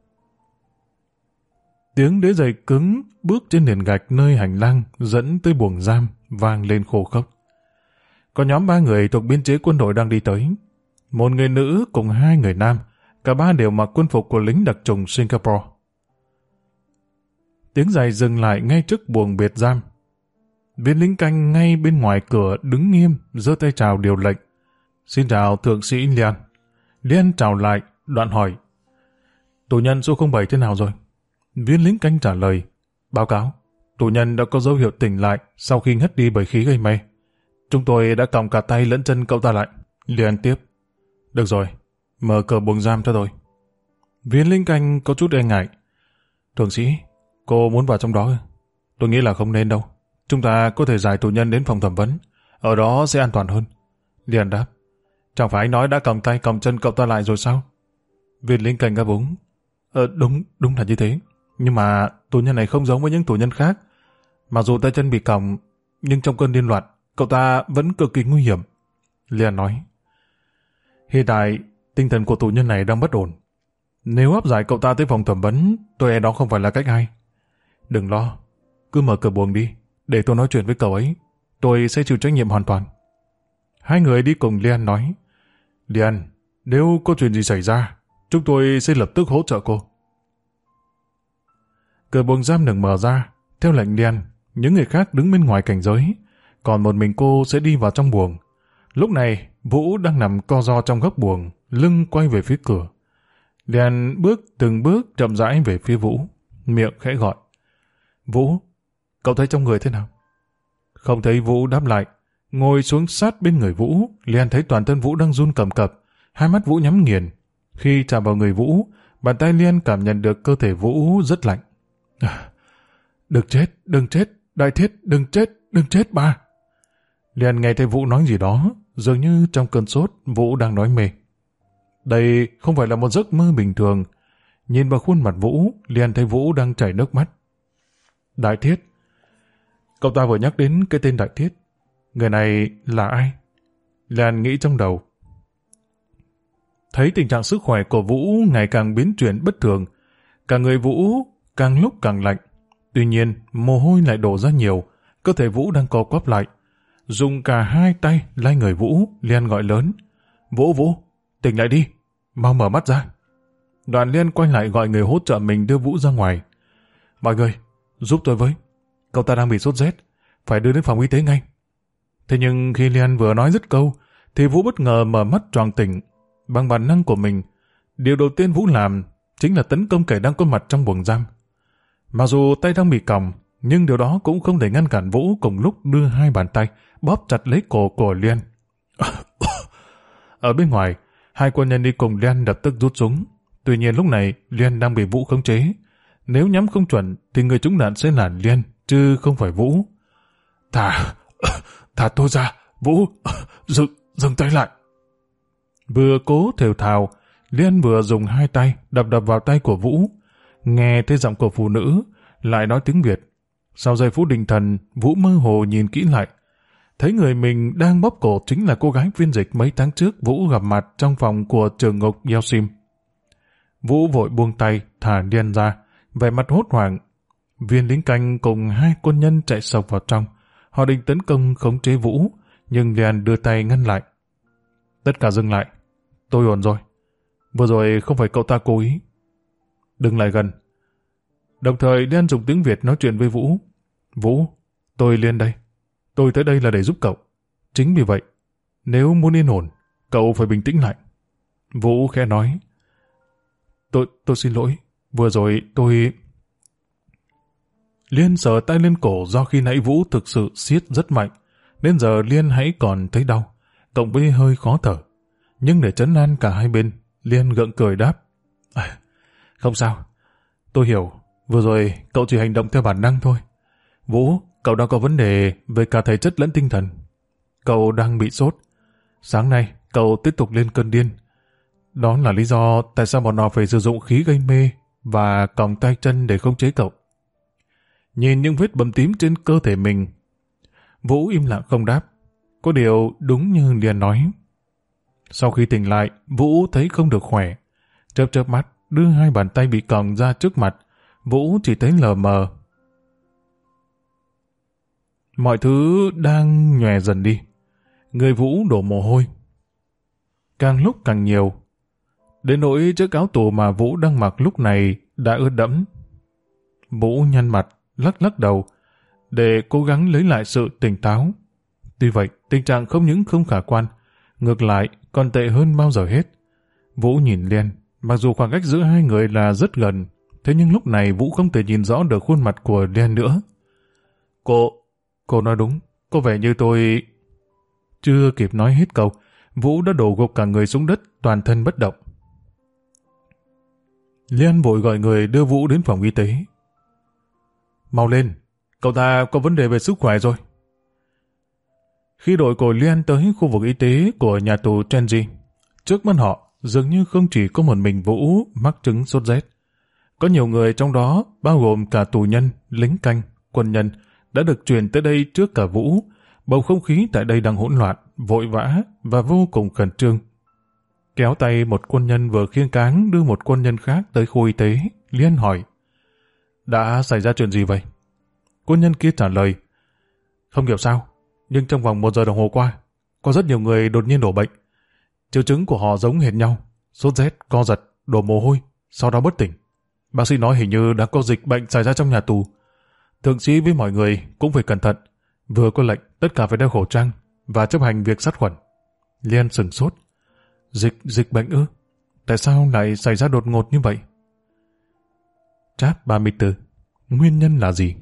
Tiếng đế giày cứng bước trên nền gạch nơi hành lang dẫn tới buồng giam vang lên khô khốc. Có nhóm 3 người thuộc biên chế quân đội đang đi tới. Một người nữ cùng 2 người nam, cả ba đều mặc quân phục của lính đặc chủng Singapore. Tiếng giày dừng lại ngay trước buồng biệt giam. Viên lính canh ngay bên ngoài cửa đứng nghiêm, giơ tay chào điều lệnh. Xin chào thượng sĩ Lian. Lian chào lại, đoạn hỏi. Tù nhân số 07 thế nào rồi? Viên lính canh trả lời. Báo cáo, tù nhân đã có dấu hiệu tỉnh lại sau khi ngất đi bởi khí gây mê. Chúng tôi đã còng cả tay lẫn chân cậu ta lại. Lian tiếp. Được rồi, mở cửa buồng giam cho tôi. Viên lính canh có chút e ngại. Thượng sĩ, cô muốn vào trong đó ư? Tôi nghĩ là không nên đâu. Chúng ta có thể giải tù nhân đến phòng thẩm vấn. Ở đó sẽ an toàn hơn. Lian đáp. Chẳng phải anh nói đã còng tay còng chân cậu ta lại rồi sao? Viên lính canh gấp úng. Đúng là như thế. Nhưng mà tù nhân này không giống với những tù nhân khác. Mặc dù tay chân bị còng, nhưng trong cơn điên loạn, cậu ta vẫn cực kỳ nguy hiểm. Lian nói. Hiện tại, tinh thần của tù nhân này đang bất ổn. Nếu áp giải cậu ta tới phòng thẩm vấn, tôi e đó không phải là cách hay. Đừng lo, cứ mở cửa buồng đi, để tôi nói chuyện với cậu ấy. Tôi sẽ chịu trách nhiệm hoàn toàn. Hai người đi cùng Lian nói. Lian, nếu có chuyện gì xảy ra, chúng tôi sẽ lập tức hỗ trợ cô. Cửa buồng giam được mở ra. Theo lệnh Liên, những người khác đứng bên ngoài cảnh giới, còn một mình cô sẽ đi vào trong buồng. Lúc này, Vũ đang nằm co ro trong góc buồng, lưng quay về phía cửa. Liên bước từng bước chậm rãi về phía Vũ, miệng khẽ gọi. Vũ, cậu thấy trong người thế nào? Không thấy Vũ đáp lại. Ngồi xuống sát bên người Vũ, Liên thấy toàn thân Vũ đang run cầm cập, hai mắt Vũ nhắm nghiền. Khi chạm vào người Vũ, bàn tay Liên cảm nhận được cơ thể Vũ rất lạnh. Đừng chết, Đại Thiết, đừng chết ba. Liên nghe thấy Vũ nói gì đó, dường như trong cơn sốt Vũ đang nói mê. Đây không phải là một giấc mơ bình thường. Nhìn vào khuôn mặt Vũ, Liên thấy Vũ đang chảy nước mắt. Đại Thiết. Cậu ta vừa nhắc đến cái tên Đại Thiết. Người này là ai? Liên nghĩ trong đầu. Thấy tình trạng sức khỏe của Vũ ngày càng biến chuyển bất thường. Cả người Vũ càng lúc càng lạnh. Tuy nhiên, mồ hôi lại đổ ra nhiều. Cơ thể Vũ đang co quắp lại. Dùng cả hai tay lay người Vũ, Liên gọi lớn. Vũ, tỉnh lại đi. Mau mở mắt ra. Đoàn Liên quay lại gọi người hỗ trợ mình đưa Vũ ra ngoài. Mọi người, giúp tôi với. Cậu ta đang bị sốt rét. Phải đưa đến phòng y tế ngay. Thế nhưng khi Liên vừa nói dứt câu, thì Vũ bất ngờ mở mắt choàng tỉnh. Bằng bản năng của mình, điều đầu tiên Vũ làm chính là tấn công kẻ đang có mặt trong buồng giam. Mặc dù tay đang bị còng, nhưng điều đó cũng không thể ngăn cản Vũ cùng lúc đưa hai bàn tay bóp chặt lấy cổ của Liên. Ở bên ngoài, hai quân nhân đi cùng Liên lập tức rút súng. Tuy nhiên lúc này Liên đang bị Vũ khống chế. Nếu nhắm không chuẩn thì người trúng đạn sẽ là Liên, chứ không phải Vũ. Thả tôi ra, Vũ, dừng tay lại. Vừa cố thều thào, Liên vừa dùng hai tay đập vào tay của Vũ. Nghe thấy giọng của phụ nữ, lại nói tiếng Việt. Sau giây phút định thần, Vũ mơ hồ nhìn kỹ lại. Thấy người mình đang bóp cổ chính là cô gái phiên dịch mấy tháng trước Vũ gặp mặt trong phòng của trường ngục Yeltsin. Vũ vội buông tay, thả Liên ra, vẻ mặt hốt hoảng. Viên lính canh cùng hai quân nhân chạy sộc vào trong. Họ định tấn công khống chế Vũ, nhưng Liên đưa tay ngăn lại. Tất cả dừng lại. Tôi ổn rồi. Vừa rồi không phải cậu ta cố ý. Đừng lại gần. Đồng thời Liên dùng tiếng Việt nói chuyện với Vũ. Vũ, tôi Liên đây. Tôi tới đây là để giúp cậu. Chính vì vậy, nếu muốn yên ổn, cậu phải bình tĩnh lại. Vũ khẽ nói. Tôi xin lỗi. Vừa rồi tôi... Liên sờ tay lên cổ do khi nãy Vũ thực sự siết rất mạnh, nên giờ Liên hãy còn thấy đau, cộng với hơi khó thở. Nhưng để trấn an cả hai bên, Liên gượng cười đáp. Không sao. Tôi hiểu. Vừa rồi cậu chỉ hành động theo bản năng thôi. Vũ, cậu đang có vấn đề về cả thể chất lẫn tinh thần. Cậu đang bị sốt. Sáng nay, cậu tiếp tục lên cơn điên. Đó là lý do tại sao bọn họ phải sử dụng khí gây mê và còng tay chân để khống chế cậu. Nhìn những vết bầm tím trên cơ thể mình, Vũ im lặng không đáp. Có điều đúng như Liên nói. Sau khi tỉnh lại, Vũ thấy không được khỏe. Chớp mắt, đưa hai bàn tay bị còng ra trước mặt. Vũ chỉ thấy lờ mờ. Mọi thứ đang nhòe dần đi. Người Vũ đổ mồ hôi. Càng lúc càng nhiều. Đến nỗi chiếc áo tù mà Vũ đang mặc lúc này đã ướt đẫm. Vũ nhăn mặt, lắc đầu, để cố gắng lấy lại sự tỉnh táo. Tuy vậy, tình trạng không những không khả quan, ngược lại còn tệ hơn bao giờ hết. Vũ nhìn Liên, mặc dù khoảng cách giữa hai người là rất gần, thế nhưng lúc này Vũ không thể nhìn rõ được khuôn mặt của Liên nữa. Cô nói đúng, có vẻ như tôi... Chưa kịp nói hết câu, Vũ đã đổ gục cả người xuống đất, toàn thân bất động. Liên vội gọi người đưa Vũ đến phòng y tế. Mau lên, cậu ta có vấn đề về sức khỏe rồi. Khi đội của Liên tới khu vực y tế của nhà tù Trenji, trước mắt họ dường như không chỉ có một mình Vũ mắc chứng sốt rét. Có nhiều người trong đó, bao gồm cả tù nhân, lính canh, quân nhân, đã được chuyển tới đây trước cả Vũ. Bầu không khí tại đây đang hỗn loạn, vội vã và vô cùng khẩn trương. Kéo tay một quân nhân vừa khiêng cáng đưa một quân nhân khác tới khu y tế, Liên hỏi. Đã xảy ra chuyện gì vậy? Quân nhân kia trả lời. Không hiểu sao, nhưng trong vòng 1 giờ đồng hồ qua, có rất nhiều người đột nhiên đổ bệnh. Triệu chứng của họ giống hệt nhau, sốt rét, co giật, đổ mồ hôi, sau đó bất tỉnh. Bác sĩ nói hình như đã có dịch bệnh xảy ra trong nhà tù. Thượng sĩ với mọi người cũng phải cẩn thận. Vừa có lệnh tất cả phải đeo khẩu trang và chấp hành việc sát khuẩn. Liên sửng sốt. Dịch bệnh ư? Tại sao lại xảy ra đột ngột như vậy? Chap 34. Nguyên nhân là gì?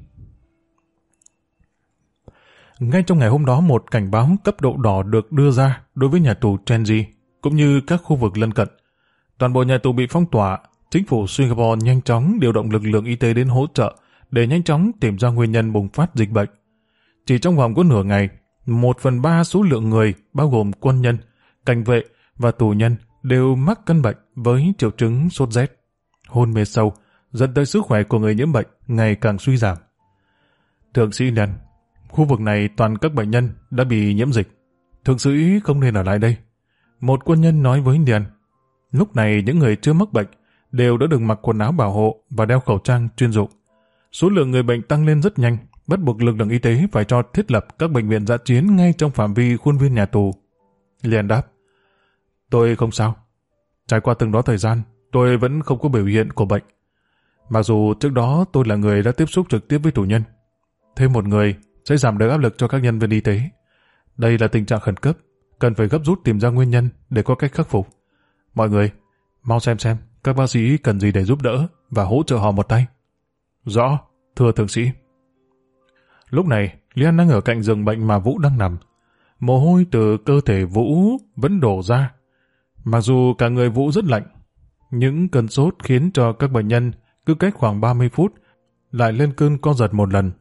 Ngay trong ngày hôm đó, một cảnh báo cấp độ đỏ được đưa ra đối với nhà tù Chenji cũng như các khu vực lân cận. Toàn bộ nhà tù bị phong tỏa. Chính phủ Singapore nhanh chóng điều động lực lượng y tế đến hỗ trợ để nhanh chóng tìm ra nguyên nhân bùng phát dịch bệnh. Chỉ trong vòng có nửa ngày, 1/3 số lượng người bao gồm quân nhân, cảnh vệ và tù nhân đều mắc căn bệnh với triệu chứng sốt rét, hôn mê sâu, dẫn tới sức khỏe của người nhiễm bệnh ngày càng suy giảm. Thượng sĩ Liên, khu vực này toàn các bệnh nhân đã bị nhiễm dịch. Thượng sĩ không nên ở lại đây. Một quân nhân nói với Liên. Lúc này những người chưa mắc bệnh đều đã được mặc quần áo bảo hộ và đeo khẩu trang chuyên dụng. Số lượng người bệnh tăng lên rất nhanh, bắt buộc lực lượng y tế phải cho thiết lập các bệnh viện dã chiến ngay trong phạm vi khuôn viên nhà tù. Liên đáp, tôi không sao. Trải qua từng đó thời gian, tôi vẫn không có biểu hiện của bệnh. Mặc dù trước đó tôi là người đã tiếp xúc trực tiếp với tù nhân. Thêm một người sẽ giảm đỡ áp lực cho các nhân viên y tế. Đây là tình trạng khẩn cấp, cần phải gấp rút tìm ra nguyên nhân để có cách khắc phục. Mọi người, mau xem các bác sĩ cần gì để giúp đỡ và hỗ trợ họ một tay. Rõ, thưa thượng sĩ. Lúc này, Liên đang ở cạnh giường bệnh mà Vũ đang nằm. Mồ hôi từ cơ thể Vũ vẫn đổ ra. Mặc dù cả người Vũ rất lạnh, những cơn sốt khiến cho các bệnh nhân cứ cách khoảng 30 phút lại lên cơn co giật một lần.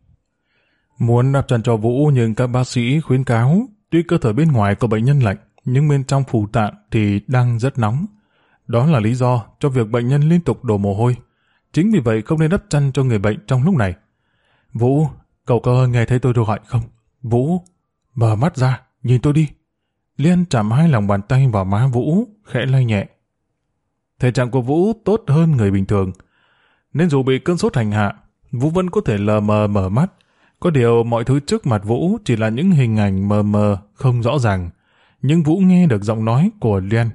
Muốn đắp chăn cho Vũ nhưng các bác sĩ khuyến cáo tuy cơ thể bên ngoài của bệnh nhân lạnh nhưng bên trong phủ tạng thì đang rất nóng. Đó là lý do cho việc bệnh nhân liên tục đổ mồ hôi. Chính vì vậy không nên đắp chăn cho người bệnh trong lúc này. Vũ, cậu có nghe thấy tôi gọi không? Vũ, mở mắt ra, nhìn tôi đi. Liên chạm 2 lòng bàn tay vào má Vũ, khẽ lay nhẹ. Thể trạng của Vũ tốt hơn người bình thường, nên dù bị cơn sốt hành hạ, Vũ vẫn có thể lờ mờ mở mắt. Có điều mọi thứ trước mặt Vũ chỉ là những hình ảnh mờ mờ, không rõ ràng. Nhưng Vũ nghe được giọng nói của Liên.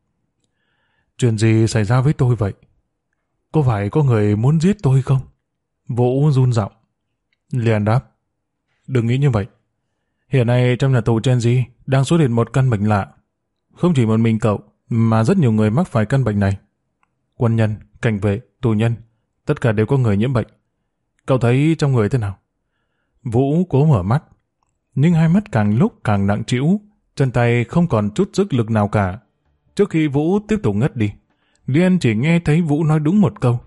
Chuyện gì xảy ra với tôi vậy? Có phải có người muốn giết tôi không? Vũ run giọng. Liên đáp. Đừng nghĩ như vậy. Hiện nay trong nhà tù Chenji đang xuất hiện một căn bệnh lạ. Không chỉ một mình cậu, mà rất nhiều người mắc phải căn bệnh này. Quân nhân, cảnh vệ, tù nhân, tất cả đều có người nhiễm bệnh. Cậu thấy trong người thế nào? Vũ cố mở mắt, nhưng hai mắt càng lúc càng nặng trĩu, chân tay không còn chút sức lực nào cả. Trước khi Vũ tiếp tục ngất đi, Liên chỉ nghe thấy Vũ nói đúng một câu.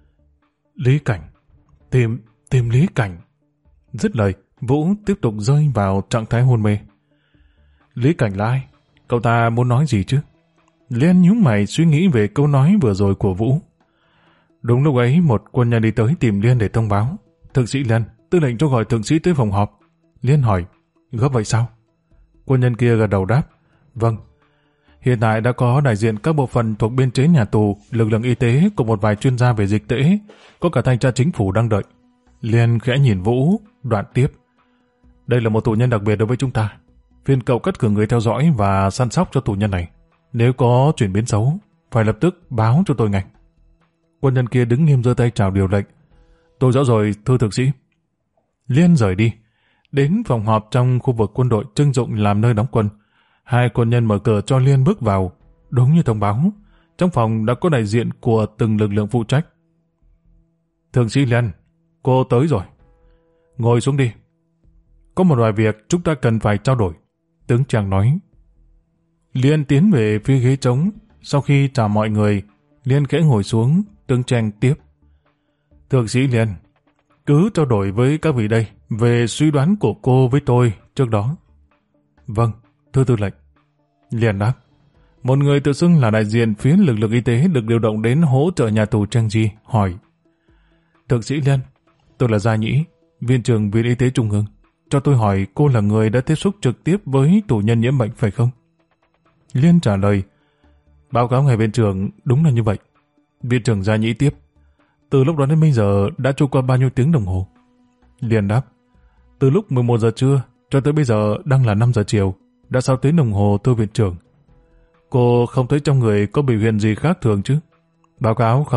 Lý Cảnh, tìm Lý Cảnh. Dứt lời, Vũ tiếp tục rơi vào trạng thái hôn mê. Lý Cảnh là ai? Cậu ta muốn nói gì chứ? Liên nhíu mày suy nghĩ về câu nói vừa rồi của Vũ. Đúng lúc ấy, một quân nhân đi tới tìm Liên để thông báo. Thượng sĩ Liên, tư lệnh cho gọi thượng sĩ tới phòng họp. Liên hỏi, gấp vậy sao? Quân nhân kia gật đầu đáp, vâng. Hiện tại đã có đại diện các bộ phận thuộc biên chế nhà tù, lực lượng y tế cùng một vài chuyên gia về dịch tễ, có cả thanh tra chính phủ đang đợi. Liên khẽ nhìn Vũ, đoạn tiếp. Đây là một tù nhân đặc biệt đối với chúng ta. Phiên cậu cắt cử người theo dõi và săn sóc cho tù nhân này. Nếu có chuyển biến xấu, phải lập tức báo cho tôi ngay. Quân nhân kia đứng nghiêm giơ tay chào điều lệnh. Tôi rõ rồi, thưa thượng sĩ. Liên rời đi, đến phòng họp trong khu vực quân đội trưng dụng làm nơi đóng quân. Hai quân nhân mở cửa cho Liên bước vào. Đúng như thông báo, trong phòng đã có đại diện của từng lực lượng phụ trách. Thượng sĩ Liên, cô tới rồi. Ngồi xuống đi. Có một vài việc chúng ta cần phải trao đổi, tướng chàng nói. Liên tiến về phía ghế trống. Sau khi chào mọi người, Liên khẽ ngồi xuống, tướng chàng tiếp. Thượng sĩ Liên, cứ trao đổi với các vị đây về suy đoán của cô với tôi trước đó. Vâng, thưa tư lệnh. Liên đáp. Một người tự xưng là đại diện phía lực lượng y tế được điều động đến hỗ trợ nhà tù Chenji hỏi. Thượng sĩ Liên, tôi là Gia Nhĩ, viên trưởng Viện Y tế Trung ương. Cho tôi hỏi cô là người đã tiếp xúc trực tiếp với tù nhân nhiễm bệnh phải không? Liên trả lời. Báo cáo ngài viện trưởng, đúng là như vậy. Viện trưởng Gia Nhĩ tiếp. Từ lúc đó đến bây giờ đã trôi qua bao nhiêu tiếng đồng hồ? Liên đáp. Từ lúc 11 giờ trưa cho tới bây giờ đang là 5 giờ chiều. Đã 6 tiếng đồng hồ, thưa viện trưởng. Cô không thấy trong người có biểu hiện gì khác thường chứ? Báo cáo không.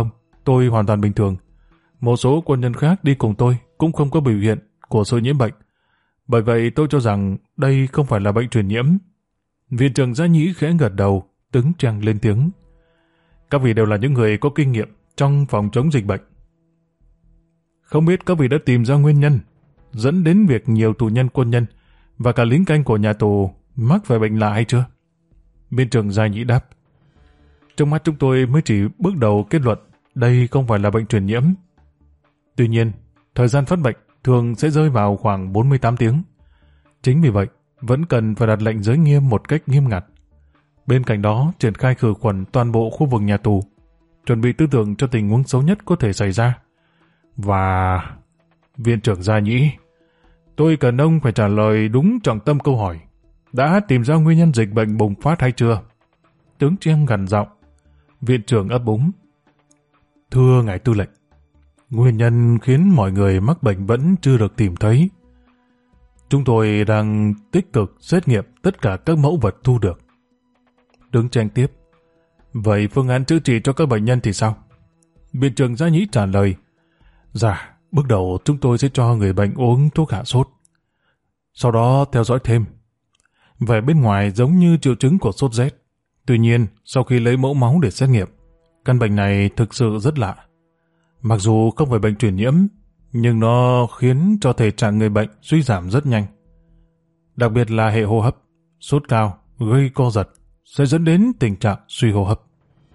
tôi hoàn toàn bình thường. Một số quân nhân khác đi cùng tôi cũng không có biểu hiện của sự nhiễm bệnh. Bởi vậy tôi cho rằng đây không phải là bệnh truyền nhiễm. Viện trưởng Gia Nhĩ khẽ gật đầu, Tướng Trang lên tiếng. Các vị đều là những người có kinh nghiệm trong phòng chống dịch bệnh. Không biết các vị đã tìm ra nguyên nhân dẫn đến việc nhiều tù nhân quân nhân và cả lính canh của nhà tù mắc phải bệnh lạ hay chưa? Viện trưởng Gia Nhĩ đáp. Trong mắt chúng tôi mới chỉ bước đầu kết luận đây không phải là bệnh truyền nhiễm. Tuy nhiên, thời gian phát bệnh thường sẽ rơi vào khoảng 48 tiếng. Chính vì vậy, vẫn cần phải đặt lệnh giới nghiêm một cách nghiêm ngặt. Bên cạnh đó, triển khai khử khuẩn toàn bộ khu vực nhà tù, chuẩn bị tư tưởng cho tình huống xấu nhất có thể xảy ra. Và... Viện trưởng Gia Nhĩ, tôi cần ông phải trả lời đúng trọng tâm câu hỏi. Đã tìm ra nguyên nhân dịch bệnh bùng phát hay chưa? Tướng Trang gằn giọng. Viện trưởng ấp úng. Thưa ngài tư lệnh, nguyên nhân khiến mọi người mắc bệnh vẫn chưa được tìm thấy. Chúng tôi đang tích cực xét nghiệm tất cả các mẫu vật thu được. Tướng Trang tiếp. Vậy phương án chữa trị cho các bệnh nhân thì sao? Viện trưởng Gia Nhĩ trả lời. Dạ, bước đầu chúng tôi sẽ cho người bệnh uống thuốc hạ sốt. Sau đó theo dõi thêm. Vẻ bên ngoài giống như triệu chứng của sốt rét. Tuy nhiên, sau khi lấy mẫu máu để xét nghiệm, căn bệnh này thực sự rất lạ. Mặc dù không phải bệnh truyền nhiễm, nhưng nó khiến cho thể trạng người bệnh suy giảm rất nhanh. Đặc biệt là hệ hô hấp, sốt cao, gây co giật, sẽ dẫn đến tình trạng suy hô hấp.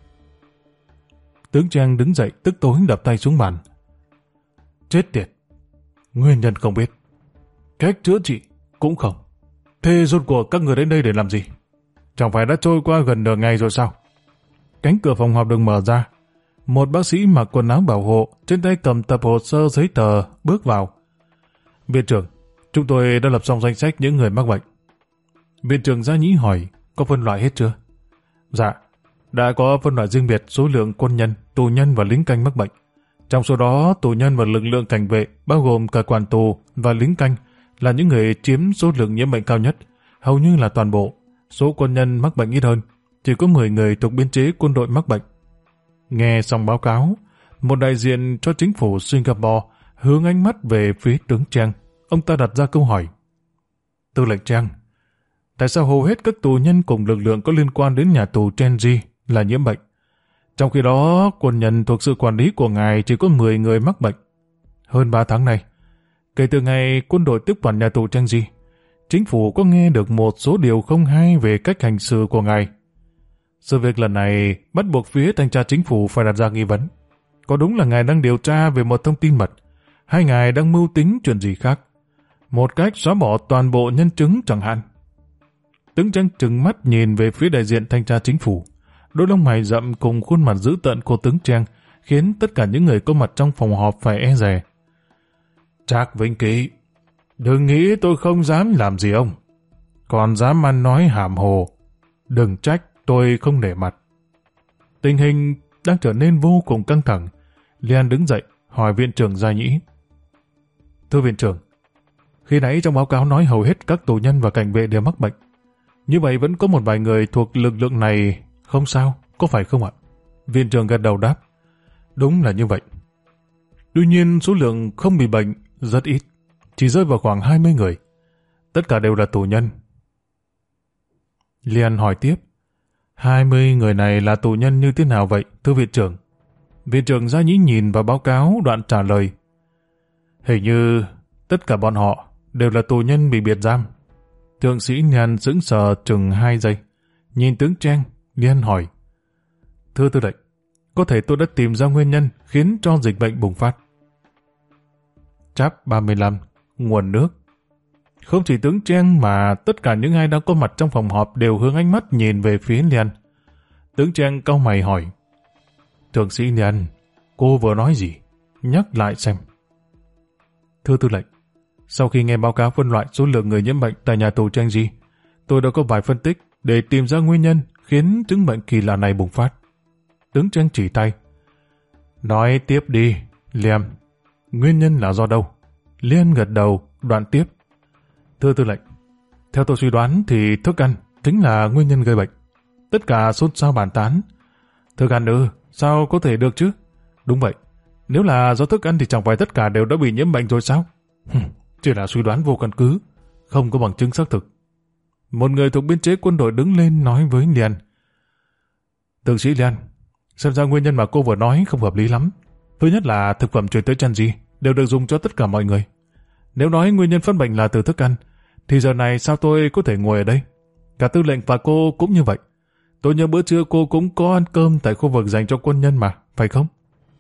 Tướng Trang đứng dậy tức tối đập tay xuống bàn. Chết tiệt! Nguyên nhân không biết. Cách chữa trị cũng không. Thế rốt cuộc các người đến đây để làm gì? Chẳng phải đã trôi qua gần nửa ngày rồi sao? Cánh cửa phòng họp được mở ra. Một bác sĩ mặc quần áo bảo hộ, trên tay cầm tập hồ sơ giấy tờ, bước vào. Viện trưởng, chúng tôi đã lập xong danh sách những người mắc bệnh. Viện trưởng Gia Nhĩ hỏi, có phân loại hết chưa? Dạ, đã có phân loại riêng biệt số lượng quân nhân, tù nhân và lính canh mắc bệnh. Trong số đó, tù nhân và lực lượng cảnh vệ, bao gồm cả quản tù và lính canh, là những người chiếm số lượng nhiễm bệnh cao nhất, hầu như là toàn bộ. Số quân nhân mắc bệnh ít hơn, chỉ có 10 người thuộc biên chế quân đội mắc bệnh. Nghe xong báo cáo, một đại diện cho chính phủ Singapore hướng ánh mắt về phía tướng Trang. Ông ta đặt ra câu hỏi. Tư lệnh Trang, tại sao hầu hết các tù nhân cùng lực lượng có liên quan đến nhà tù Chenji là nhiễm bệnh? Trong khi đó, quân nhân thuộc sự quản lý của ngài chỉ có 10 người mắc bệnh. Hơn 3 tháng nay, kể từ ngày quân đội tiếp quản nhà tù Chenji, chính phủ có nghe được một số điều không hay về cách hành xử của ngài. Sự việc lần này bắt buộc phía thanh tra chính phủ phải đặt ra nghi vấn. Có đúng là ngài đang điều tra về một thông tin mật, hay ngài đang mưu tính chuyện gì khác? Một cách xóa bỏ toàn bộ nhân chứng chẳng hạn. Tướng Trang trừng mắt nhìn về phía đại diện thanh tra chính phủ. Đôi lông mày rậm cùng khuôn mặt dữ tợn của tướng Trang khiến tất cả những người có mặt trong phòng họp phải e dè. Trác Vĩnh Ký, đừng nghĩ tôi không dám làm gì ông. Còn dám ăn nói hàm hồ. Đừng trách tôi không nể mặt. Tình hình đang trở nên vô cùng căng thẳng. Lian đứng dậy hỏi viện trưởng Gia Nhĩ. Thưa viện trưởng, khi nãy trong báo cáo nói hầu hết các tù nhân và cảnh vệ đều mắc bệnh. Như vậy vẫn có một vài người thuộc lực lượng này không sao, có phải không ạ? Viện trưởng gật đầu đáp. Đúng là như vậy. Tuy nhiên số lượng không bị bệnh rất ít, chỉ rơi vào khoảng 20 người. Tất cả đều là tù nhân. Lian hỏi tiếp. 20 người này là tù nhân như thế nào vậy, thưa viện trưởng? Viện trưởng Gia Nhĩ nhìn vào báo cáo đoạn trả lời. Hình như tất cả bọn họ đều là tù nhân bị biệt giam. Thượng sĩ Lian sững sờ chừng 2 giây. Nhìn tướng Trang, Lian hỏi. Thưa tư lệnh, có thể tôi đã tìm ra nguyên nhân khiến cho dịch bệnh bùng phát. Chap 35, nguồn nước. Không chỉ tướng Trang mà tất cả những ai đang có mặt trong phòng họp đều hướng ánh mắt nhìn về phía Lian. Tướng Trang cau mày hỏi. Thượng sĩ Lian, cô vừa nói gì? Nhắc lại xem. Thưa tư lệnh, sau khi nghe báo cáo phân loại số lượng người nhiễm bệnh tại nhà tù Chenji, tôi đã có vài phân tích để tìm ra nguyên nhân khiến chứng bệnh kỳ lạ này bùng phát. Tướng Trang chỉ tay. Nói tiếp đi, Liam. Nguyên nhân là do đâu? Lian gật đầu, đoạn tiếp. Thưa tư lệnh, theo tôi suy đoán thì thức ăn chính là nguyên nhân gây bệnh. Tất cả xôn xao bàn tán. Thức ăn sao có thể được chứ? Đúng vậy. Nếu là do thức ăn thì chẳng phải tất cả đều đã bị nhiễm bệnh rồi sao? Chỉ là suy đoán vô căn cứ, không có bằng chứng xác thực. Một người thuộc biên chế quân đội đứng lên nói với Liên. Thượng sĩ Liên, xem ra nguyên nhân mà cô vừa nói không hợp lý lắm. Thứ nhất là thực phẩm chuyển tới Chanji đều được dùng cho tất cả mọi người. Nếu nói nguyên nhân phát bệnh là từ thức ăn, thì giờ này sao tôi có thể ngồi ở đây? Cả tư lệnh và cô cũng như vậy. Tôi nhớ bữa trưa cô cũng có ăn cơm tại khu vực dành cho quân nhân mà, phải không?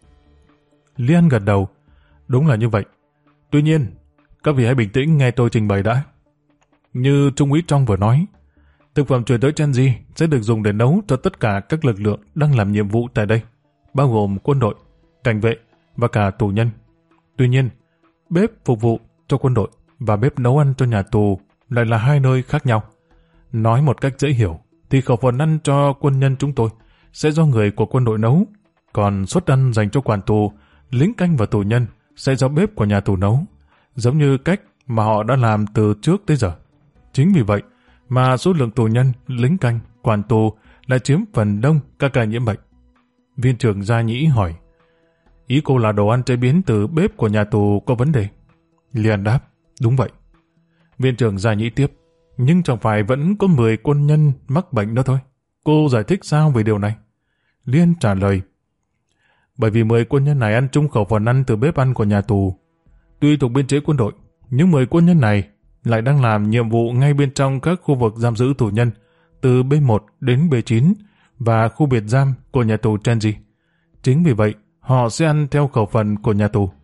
Liên gật đầu. Đúng là như vậy. Tuy nhiên, các vị hãy bình tĩnh nghe tôi trình bày đã. Như Trung úy Trong vừa nói, thực phẩm chuyển tới Chanji sẽ được dùng để nấu cho tất cả các lực lượng đang làm nhiệm vụ tại đây, bao gồm quân đội, cảnh vệ và cả tù nhân. Tuy nhiên, bếp phục vụ cho quân đội và bếp nấu ăn cho nhà tù lại là hai nơi khác nhau. Nói một cách dễ hiểu, thì khẩu phần ăn cho quân nhân chúng tôi sẽ do người của quân đội nấu, còn suất ăn dành cho quản tù, lính canh và tù nhân sẽ do bếp của nhà tù nấu, giống như cách mà họ đã làm từ trước tới giờ. Chính vì vậy mà số lượng tù nhân, lính canh, quản tù lại chiếm phần đông các ca nhiễm bệnh. Viên trưởng Gia Nhĩ hỏi, ý cô là đồ ăn chế biến từ bếp của nhà tù có vấn đề? Liên đáp, đúng vậy. Viên trưởng Gia Nhĩ tiếp, nhưng chẳng phải vẫn có 10 quân nhân mắc bệnh đó thôi. Cô giải thích sao về điều này? Liên trả lời, bởi vì 10 quân nhân này ăn chung khẩu phần ăn từ bếp ăn của nhà tù. Tuy thuộc biên chế quân đội, nhưng 10 quân nhân này lại đang làm nhiệm vụ ngay bên trong các khu vực giam giữ tù nhân, từ B1 đến B9 và khu biệt giam của nhà tù Chanji. Chính vì vậy, họ sẽ ăn theo khẩu phần của nhà tù.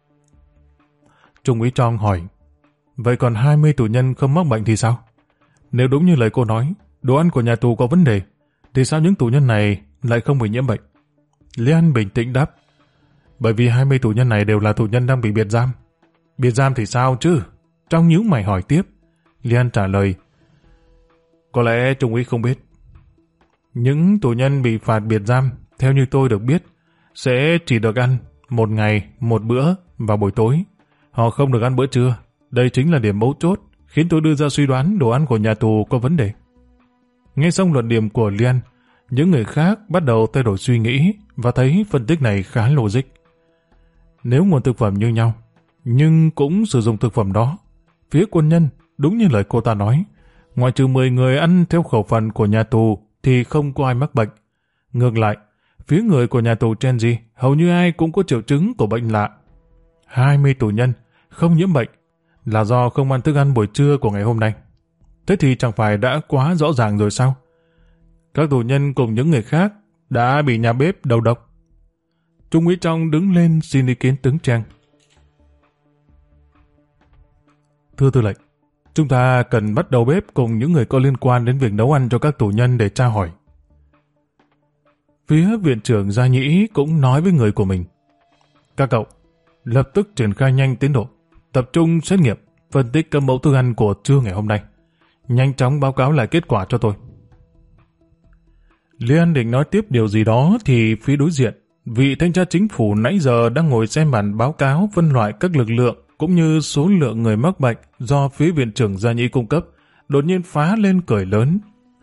Trung úy Trong hỏi, vậy còn 20 tù nhân không mắc bệnh thì sao? Nếu đúng như lời cô nói, đồ ăn của nhà tù có vấn đề, thì sao những tù nhân này lại không bị nhiễm bệnh? Liên bình tĩnh đáp, bởi vì 20 tù nhân này đều là tù nhân đang bị biệt giam. Biệt giam thì sao chứ? Trong nhíu mày hỏi tiếp. Liên trả lời, có lẽ Trung úy không biết. Những tù nhân bị phạt biệt giam, theo như tôi được biết, sẽ chỉ được ăn một ngày, một bữa vào buổi tối. Họ không được ăn bữa trưa. Đây chính là điểm mấu chốt khiến tôi đưa ra suy đoán đồ ăn của nhà tù có vấn đề. Nghe xong luận điểm của Liên, những người khác bắt đầu thay đổi suy nghĩ và thấy phân tích này khá logic. Nếu nguồn thực phẩm như nhau, nhưng cũng sử dụng thực phẩm đó, phía quân nhân, đúng như lời cô ta nói, ngoại trừ 10 người ăn theo khẩu phần của nhà tù thì không có ai mắc bệnh. Ngược lại, phía người của nhà tù Chanji hầu như ai cũng có triệu chứng của bệnh lạ. 20 tù nhân không nhiễm bệnh là do không ăn thức ăn buổi trưa của ngày hôm nay. Thế thì chẳng phải đã quá rõ ràng rồi sao? Các tù nhân cùng những người khác đã bị nhà bếp đầu độc. Trung úy Trong đứng lên xin ý kiến tướng Trang. Thưa tư lệnh, chúng ta cần bắt đầu bếp cùng những người có liên quan đến việc nấu ăn cho các tù nhân để tra hỏi. Phía viện trưởng Gia Nhĩ cũng nói với người của mình, các cậu lập tức triển khai nhanh tiến độ, tập trung xét nghiệm, phân tích các mẫu thức ăn của trưa ngày hôm nay, nhanh chóng báo cáo lại kết quả cho tôi. Liên định nói tiếp điều gì đó thì phía đối diện, vị thanh tra chính phủ nãy giờ đang ngồi xem bản báo cáo phân loại các lực lượng cũng như số lượng người mắc bệnh do phía viện trưởng Gia Nhĩ cung cấp, đột nhiên phá lên cười lớn.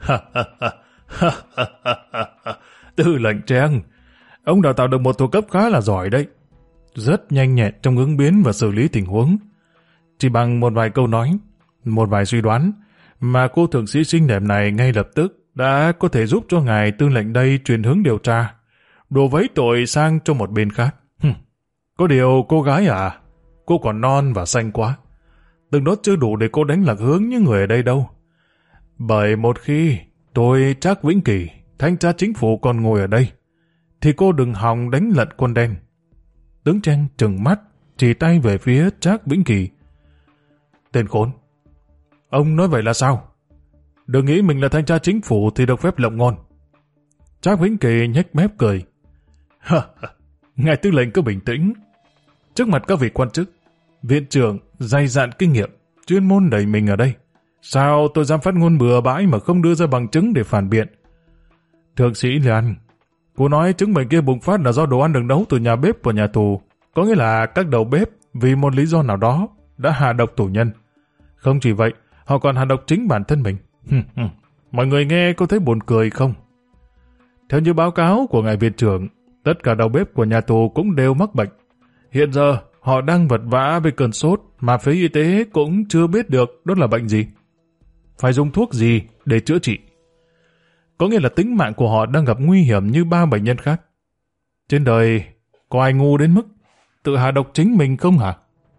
Tư lệnh Trang, ông đào tạo được một thuộc cấp khá là giỏi đấy. Rất nhanh nhẹn trong ứng biến và xử lý tình huống. Chỉ bằng một vài câu nói, một vài suy đoán, mà cô thượng sĩ xinh đẹp này ngay lập tức đã có thể giúp cho ngài tư lệnh đây chuyển hướng điều tra, đổ vấy tội sang cho một bên khác. Có điều cô gái à, cô còn non và xanh quá. Từng đó chưa đủ để cô đánh lạc hướng những người ở đây đâu. Bởi một khi tôi Trác Vĩnh Kỳ, thanh tra chính phủ còn ngồi ở đây, thì cô đừng hòng đánh lận quân đen. Tướng Trang trừng mắt, chỉ tay về phía Trác Vĩnh Kỳ. Tên khốn, ông nói vậy là sao? Đừng nghĩ mình là thanh tra chính phủ thì được phép lộng ngôn. Trác Vĩnh Kỳ nhếch mép cười. Ngài tư lệnh cứ bình tĩnh. Trước mặt các vị quan chức, viện trưởng dày dạn kinh nghiệm, chuyên môn đầy mình ở đây, sao tôi dám phát ngôn bừa bãi mà không đưa ra bằng chứng để phản biện? Thượng sĩ Liên, cô nói chứng bệnh kia bùng phát là do đồ ăn được nấu từ nhà bếp của nhà tù, có nghĩa là các đầu bếp vì một lý do nào đó đã hạ độc tù nhân. Không chỉ vậy, họ còn hạ độc chính bản thân mình. Mọi người nghe có thấy buồn cười không? Theo như báo cáo của ngài viện trưởng, Tất cả đầu bếp của nhà tù cũng đều mắc bệnh. Hiện giờ, họ đang vật vã với cơn sốt mà phía y tế cũng chưa biết được đó là bệnh gì. Phải dùng thuốc gì để chữa trị. Có nghĩa là tính mạng của họ đang gặp nguy hiểm như 3 bệnh nhân khác. Trên đời, có ai ngu đến mức tự hạ độc chính mình không hả?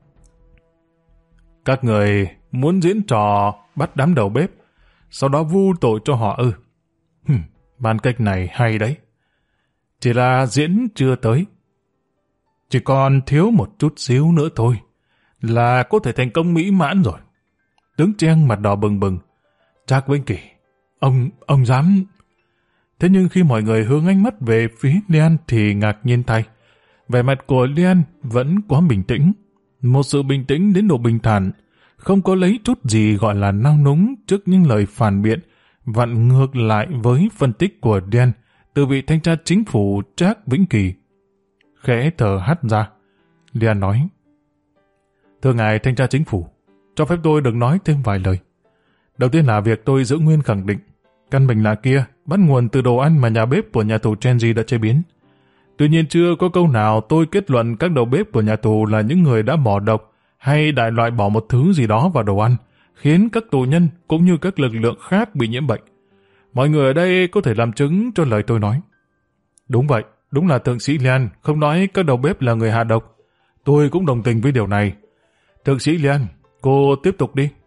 Các người muốn diễn trò bắt đám đầu bếp, sau đó vu tội cho họ ư? Ban cách này hay đấy. Chỉ là diễn chưa tới. Chỉ còn thiếu một chút xíu nữa thôi là có thể thành công mỹ mãn rồi. Tướng Trang mặt đỏ bừng bừng. Trác Vĩnh Kỳ, ông dám... Thế nhưng khi mọi người hướng ánh mắt về phía Lian thì ngạc nhiên thay. Vẻ mặt của Lian vẫn quá bình tĩnh. Một sự bình tĩnh đến độ bình thản, không có lấy chút gì gọi là nao núng trước những lời phản biện, vặn ngược lại với phân tích của Lian từ vị thanh tra chính phủ Trác Vĩnh Kỳ. Khẽ thở hắt ra, Lian nói: Thưa ngài thanh tra chính phủ, cho phép tôi được nói thêm vài lời. Đầu tiên là việc tôi giữ nguyên khẳng định căn bệnh lạ kia bắt nguồn từ đồ ăn mà nhà bếp của nhà tù Chenji đã chế biến. Tuy nhiên chưa có câu nào tôi kết luận các đầu bếp của nhà tù là những người đã bỏ độc hay đại loại bỏ một thứ gì đó vào đồ ăn, khiến các tù nhân cũng như các lực lượng khác bị nhiễm bệnh. Mọi người ở đây có thể làm chứng cho lời tôi nói. Đúng vậy, đúng là thượng sĩ Lian không nói các đầu bếp là người hạ độc. Tôi cũng đồng tình với điều này. Thượng sĩ Lian, cô tiếp tục đi.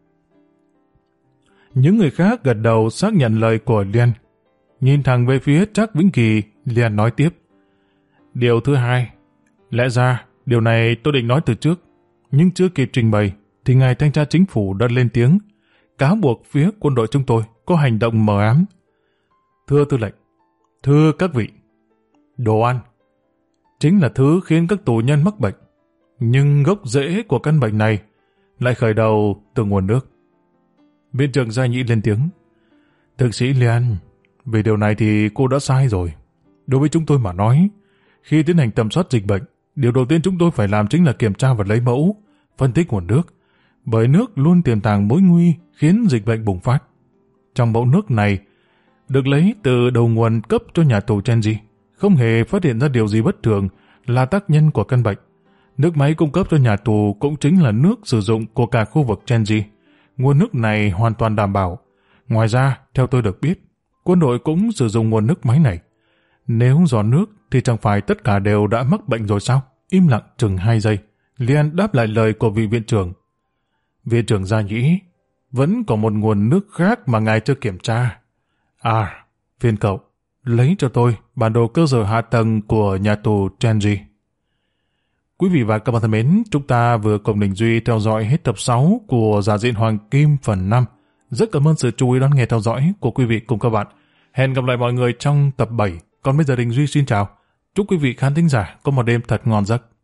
Những người khác gật đầu xác nhận lời của Lian. Nhìn thẳng về phía Trác Vĩnh Kỳ, Lian nói tiếp. Điều thứ hai, lẽ ra điều này tôi định nói từ trước, nhưng chưa kịp trình bày thì ngài thanh tra chính phủ đã lên tiếng cáo buộc phía quân đội chúng tôi có hành động mờ ám. Thưa tư lệnh, thưa các vị, đồ ăn chính là thứ khiến các tù nhân mắc bệnh, nhưng gốc rễ của căn bệnh này lại khởi đầu từ nguồn nước. Viện trưởng Gia Nhĩ lên tiếng. Thượng sĩ Lian, về điều này thì cô đã sai rồi. Đối với chúng tôi mà nói, khi tiến hành tầm soát dịch bệnh, điều đầu tiên chúng tôi phải làm chính là kiểm tra và lấy mẫu, phân tích nguồn nước, bởi nước luôn tiềm tàng mối nguy khiến dịch bệnh bùng phát. Trong mẫu nước này, được lấy từ đầu nguồn cấp cho nhà tù Chenji, không hề phát hiện ra điều gì bất thường là tác nhân của căn bệnh. Nước máy cung cấp cho nhà tù cũng chính là nước sử dụng của cả khu vực Chenji. Nguồn nước này hoàn toàn đảm bảo. Ngoài ra, theo tôi được biết, quân đội cũng sử dụng nguồn nước máy này. Nếu dò nước thì chẳng phải tất cả đều đã mắc bệnh rồi sao? Im lặng chừng 2 giây. Lian đáp lại lời của vị viện trưởng. Viện trưởng Gia Nhĩ, vẫn có một nguồn nước khác mà ngài chưa kiểm tra. Phiền cậu, lấy cho tôi bản đồ cơ sở hạ tầng của nhà tù Chenji. Quý vị và các bạn thân mến, chúng ta vừa cùng Đình Duy theo dõi hết tập 6 của Giả Diện Hoàng Kim phần 5. Rất cảm ơn sự chú ý đón nghe theo dõi của quý vị cùng các bạn. Hẹn gặp lại mọi người trong tập 7. Còn bây giờ Đình Duy xin chào. Chúc quý vị khán thính giả có một đêm thật ngon giấc.